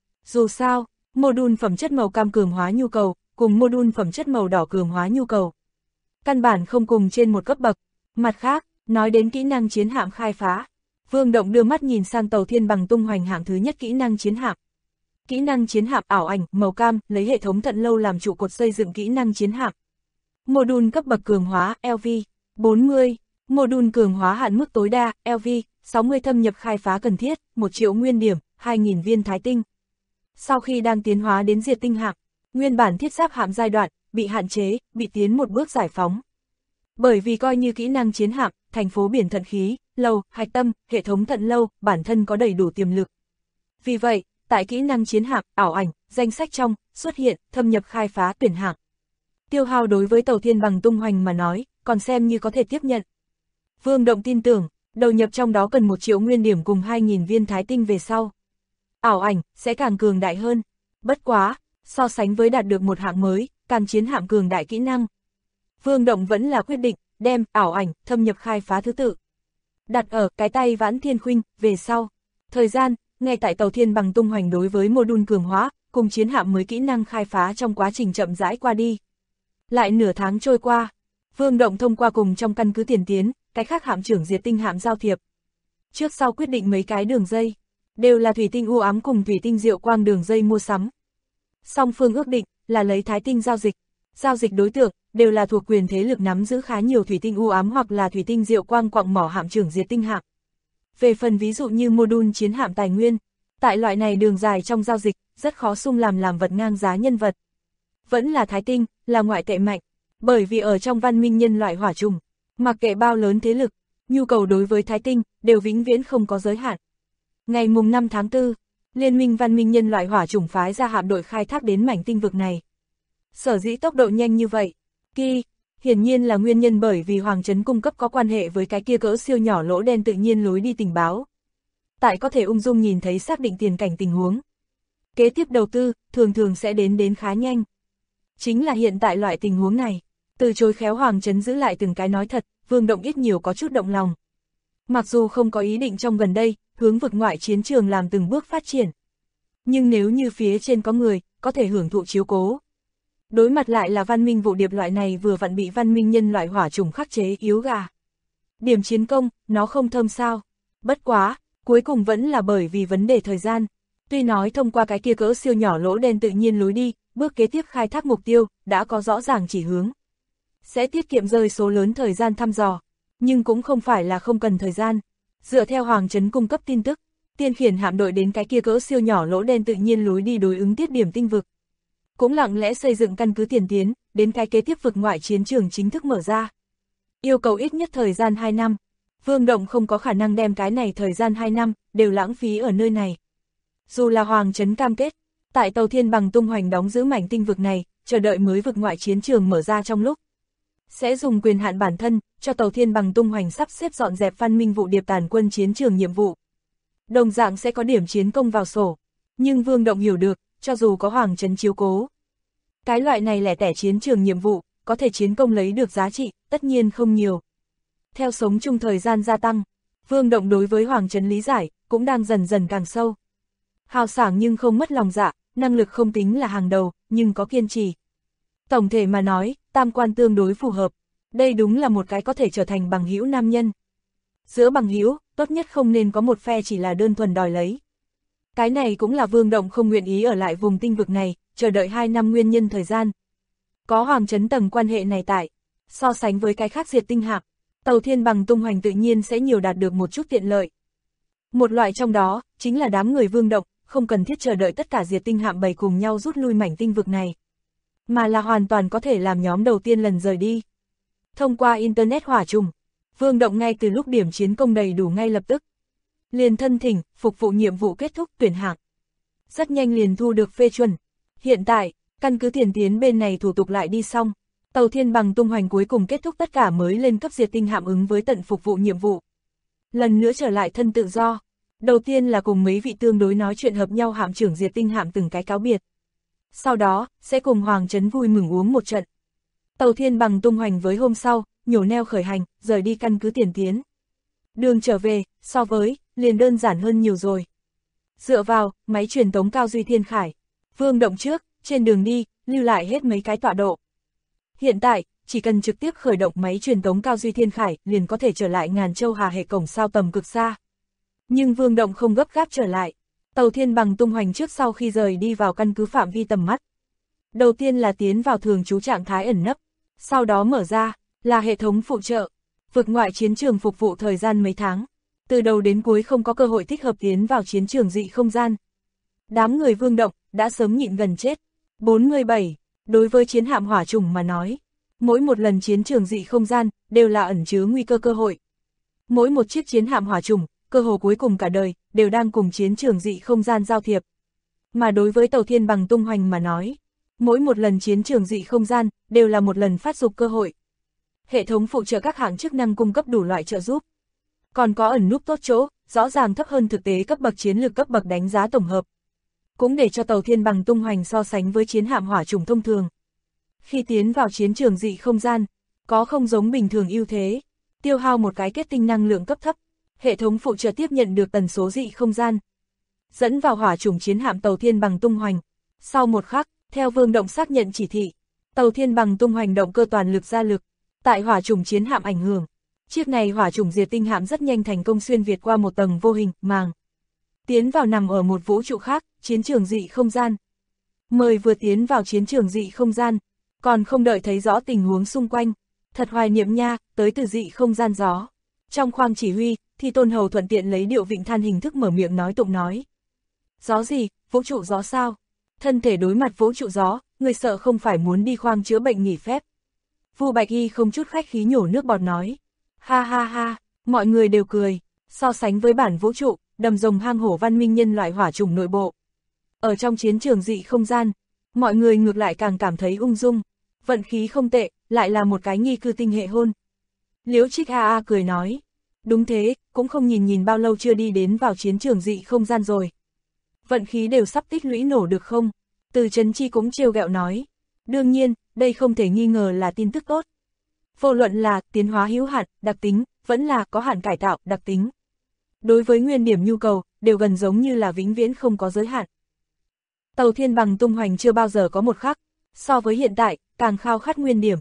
Dù sao, module phẩm chất màu cam cường hóa nhu cầu, cùng module phẩm chất màu đỏ cường hóa nhu cầu. Căn bản không cùng trên một cấp bậc. Mặt khác, nói đến kỹ năng chiến hạm khai phá, Vương Động đưa mắt nhìn sang Tàu Thiên Bằng tung hoành hạng thứ nhất kỹ năng chiến hạm. Kỹ năng chiến hạm ảo ảnh, màu cam, lấy hệ thống Thận Lâu làm trụ cột xây dựng kỹ năng chiến hạm. Module cấp bậc cường hóa, LV, 40, module cường hóa hạn mức tối đa, LV, 60 thâm nhập khai phá cần thiết, 1 triệu nguyên điểm, 2.000 viên thái tinh. Sau khi đang tiến hóa đến diệt tinh hạm, nguyên bản thiết giáp hạm giai đoạn, bị hạn chế, bị tiến một bước giải phóng. Bởi vì coi như kỹ năng chiến hạm, thành phố biển thận khí, lâu, hạch tâm, hệ thống Thận Lâu, bản thân có đầy đủ tiềm lực. Vì vậy, tại kỹ năng chiến hạm, ảo ảnh, danh sách trong, xuất hiện, thâm nhập khai phá tuyển hạng. Tiêu hao đối với Tàu Thiên Bằng tung hoành mà nói, còn xem như có thể tiếp nhận. Vương Động tin tưởng, đầu nhập trong đó cần 1 triệu nguyên điểm cùng 2.000 viên thái tinh về sau. Ảo ảnh, sẽ càng cường đại hơn. Bất quá, so sánh với đạt được một hạng mới, càng chiến hạm cường đại kỹ năng. Vương Động vẫn là quyết định, đem, ảo ảnh, thâm nhập khai phá thứ tự. Đặt ở, cái tay Vãn Thiên Khuynh, về sau. Thời gian, ngay tại Tàu Thiên Bằng tung hoành đối với module cường hóa, cùng chiến hạm mới kỹ năng khai phá trong quá trình chậm rãi qua đi. Lại nửa tháng trôi qua, Vương Động thông qua cùng trong căn cứ tiền tiến, cái khác hạm trưởng diệt tinh hạm giao thiệp. Trước sau quyết định mấy cái đường dây, đều là thủy tinh u ám cùng thủy tinh diệu quang đường dây mua sắm. Song phương ước định là lấy thái tinh giao dịch đối tượng đều là thuộc quyền thế lực nắm giữ khá nhiều thủy tinh u ám hoặc là thủy tinh diệu quang quặng mỏ hạm trưởng diệt tinh hạm. Về phần ví dụ như module chiến hạm tài nguyên, tại loại này đường dài trong giao dịch, rất khó sung làm vật ngang giá nhân vật. Vẫn là thái tinh, là ngoại tệ mạnh, bởi vì ở trong văn minh nhân loại hỏa trùng, mặc kệ bao lớn thế lực, nhu cầu đối với thái tinh đều vĩnh viễn không có giới hạn. Ngày mùng 5 tháng 4, Liên minh văn minh nhân loại hỏa chủng phái ra hạm đội khai thác đến mảnh tinh vực này. Sở dĩ tốc độ nhanh như vậy, hiển nhiên là nguyên nhân bởi vì Hoàng Trấn cung cấp có quan hệ với cái kia cỡ siêu nhỏ lỗ đen tự nhiên lối đi tình báo. Tại có thể ung dung nhìn thấy xác định tiền cảnh tình huống. Kế tiếp đầu tư, thường sẽ đến khá nhanh. Chính là hiện tại loại tình huống này, từ chối khéo Hoàng Trấn giữ lại từng cái nói thật, Vương Động ít nhiều có chút động lòng. Mặc dù không có ý định trong gần đây, hướng vực ngoại chiến trường làm từng bước phát triển. Nhưng nếu như phía trên có người, có thể hưởng thụ chiếu cố. Đối mặt lại là văn minh vụ điệp loại này vừa vặn bị văn minh nhân loại hỏa chủng khắc chế yếu gà. Điểm chiến công, nó không thơm sao. Bất quá, cuối cùng vẫn là bởi vì vấn đề thời gian. Tuy nói thông qua cái kia cỡ siêu nhỏ lỗ đen tự nhiên lối đi, bước kế tiếp khai thác mục tiêu, đã có rõ ràng chỉ hướng. Sẽ tiết kiệm rơi số lớn thời gian thăm dò, nhưng cũng không phải là không cần thời gian. Dựa theo Hoàng Trấn cung cấp tin tức, tiên khiển hạm đội đến cái kia cỡ siêu nhỏ lỗ đen tự nhiên lối đi đối ứng tiết điểm tinh vực. Cũng lặng lẽ xây dựng căn cứ tiền tiến, đến cái kế tiếp vực ngoại chiến trường chính thức mở ra. Yêu cầu ít nhất thời gian 2 năm. Vương Động không có khả năng đem cái này thời gian 2 năm, đều lãng phí ở nơi này. Dù là Hoàng Trấn cam kết, Tại Tàu Thiên Bằng tung hoành đóng giữ mảnh tinh vực này, chờ đợi mới vực ngoại chiến trường mở ra trong lúc. Sẽ dùng quyền hạn bản thân, cho Tàu Thiên Bằng tung hoành sắp xếp dọn dẹp văn minh vụ điệp tàn quân chiến trường nhiệm vụ. Đồng dạng sẽ có điểm chiến công vào sổ. Nhưng Vương Động hiểu được, cho dù có Hoàng Trấn chiếu cố. Cái loại này lẻ tẻ chiến trường nhiệm vụ, có thể chiến công lấy được giá trị, tất nhiên không nhiều. Theo sống chung thời gian gia tăng, Vương Động đối với Hoàng Trấn lý giải, cũng đang dần dần càng sâu. Hào sảng nhưng không mất lòng dạ, năng lực không tính là hàng đầu, nhưng có kiên trì. Tổng thể mà nói, tam quan tương đối phù hợp. Đây đúng là một cái có thể trở thành bằng hữu nam nhân. Giữa bằng hữu, tốt nhất không nên có một phe chỉ là đơn thuần đòi lấy. Cái này cũng là Vương Động không nguyện ý ở lại vùng tinh vực này, chờ đợi 2 năm nguyên nhân thời gian. Có Hoàng Trấn tầng quan hệ này tại, so sánh với cái khác diệt tinh hạm, Tàu Thiên Bằng tung hoành tự nhiên sẽ nhiều đạt được một chút tiện lợi. Một loại trong đó, chính là đám người Vương Động, không cần thiết chờ đợi tất cả diệt tinh hạm bầy cùng nhau rút lui mảnh tinh vực này, mà là hoàn toàn có thể làm nhóm đầu tiên lần rời đi. Thông qua Internet hỏa trùng, Vương Động ngay từ lúc điểm chiến công đầy đủ ngay lập tức. Liền thân thỉnh, phục vụ nhiệm vụ kết thúc tuyển hạng. Rất nhanh liền thu được phê chuẩn. Hiện tại, căn cứ tiền tiến bên này thủ tục lại đi xong. Tàu Thiên Bằng tung hoành cuối cùng kết thúc tất cả mới lên cấp diệt tinh hạm ứng với tận phục vụ nhiệm vụ. Lần nữa trở lại thân tự do. Đầu tiên là cùng mấy vị tương đối nói chuyện hợp nhau hạm trưởng diệt tinh hạm từng cái cáo biệt. Sau đó, sẽ cùng Hoàng Trấn vui mừng uống một trận. Tàu Thiên Bằng tung hoành với hôm sau, nhổ neo khởi hành, rời đi căn cứ tiền tiến. Đường trở về, so với, liền đơn giản hơn nhiều rồi. Dựa vào, máy truyền tống cao duy thiên khải. Vương Động trước, trên đường đi, lưu lại hết mấy cái tọa độ. Hiện tại, chỉ cần trực tiếp khởi động máy truyền tống cao duy thiên khải, liền có thể trở lại Ngàn Châu Hà hệ cổng sao tầm cực xa. Nhưng Vương Động không gấp gáp trở lại. Tàu Thiên Bằng tung hoành trước sau khi rời đi vào căn cứ phạm vi tầm mắt. Đầu tiên là tiến vào thường trú trạng thái ẩn nấp, sau đó mở ra, là hệ thống phụ trợ. Vực ngoại chiến trường phục vụ thời gian mấy tháng. Từ đầu đến cuối không có cơ hội thích hợp tiến vào chiến trường dị không gian. Đám người Vương Động đã sớm nhịn gần chết. 47. Đối với chiến hạm hỏa trùng mà nói, mỗi một lần chiến trường dị không gian đều là ẩn chứa nguy cơ cơ hội. Mỗi một chiếc chiến hạm hỏa trùng, cơ hồ cuối cùng cả đời, đều đang cùng chiến trường dị không gian giao thiệp. Mà đối với Tàu Thiên Bằng tung hoành mà nói, mỗi một lần chiến trường dị không gian đều là một lần phát dục cơ hội. Hệ thống phụ trợ các hạng chức năng cung cấp đủ loại trợ giúp. Còn có ẩn núp tốt chỗ, rõ ràng thấp hơn thực tế cấp bậc chiến lược cấp bậc đánh giá tổng hợp. Cũng để cho Tàu Thiên Bằng tung hoành so sánh với chiến hạm hỏa trùng thông thường. Khi tiến vào chiến trường dị không gian, có không giống bình thường ưu thế, tiêu hao một cái kết tinh năng lượng cấp thấp, hệ thống phụ trợ tiếp nhận được tần số dị không gian. Dẫn vào hỏa trùng chiến hạm Tàu Thiên Bằng tung hoành. Sau một khắc, theo Vương Động xác nhận chỉ thị, Tàu Thiên Bằng tung hoành động cơ toàn lực ra lực. Tại hỏa trùng chiến hạm ảnh hưởng, chiếc này hỏa trùng diệt tinh hạm rất nhanh thành công xuyên việt qua một tầng vô hình, màng. Tiến vào nằm ở một vũ trụ khác, chiến trường dị không gian. Mời vừa tiến vào chiến trường dị không gian, còn không đợi thấy rõ tình huống xung quanh. Thật hoài niệm nha, tới từ dị không gian gió. Trong khoang chỉ huy, thì Tôn Hầu thuận tiện lấy điệu vịnh than hình thức mở miệng nói tụng nói. Gió gì, vũ trụ gió sao? Thân thể đối mặt vũ trụ gió, người sợ không phải muốn đi khoang chữa bệnh nghỉ phép. Vu Bạch Y không chút khách khí nhổ nước bọt nói. Ha ha ha, mọi người đều cười, so sánh với bản vũ trụ, đầm rồng hang hổ văn minh nhân loại hỏa trùng nội bộ. Ở trong chiến trường dị không gian, mọi người ngược lại càng cảm thấy ung dung, vận khí không tệ, lại là một cái nghi cư tinh hệ hôn. Liễu Trích A cười nói. Đúng thế, cũng không nhìn bao lâu chưa đi đến vào chiến trường dị không gian rồi. Vận khí đều sắp tích lũy nổ được không? Từ Trấn Chi cũng trêu ghẹo nói. Đương nhiên, đây không thể nghi ngờ là tin tức tốt. Vô luận là tiến hóa hữu hạn, đặc tính, vẫn là có hạn cải tạo, đặc tính. Đối với nguyên điểm nhu cầu, đều gần giống như là vĩnh viễn không có giới hạn. Tàu Thiên Bằng tung hoành chưa bao giờ có một khắc, so với hiện tại, càng khao khát nguyên điểm.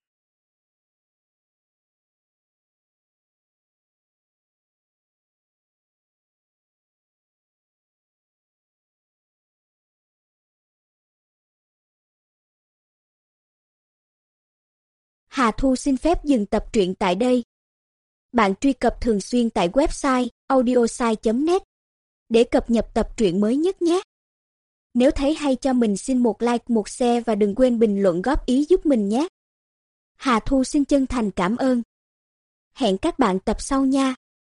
Hà Thu xin phép dừng tập truyện tại đây. Bạn truy cập thường xuyên tại website audiosai.net để cập nhật tập truyện mới nhất nhé. Nếu thấy hay cho mình xin một like, một share và đừng quên bình luận góp ý giúp mình nhé. Hà Thu xin chân thành cảm ơn. Hẹn các bạn tập sau nha.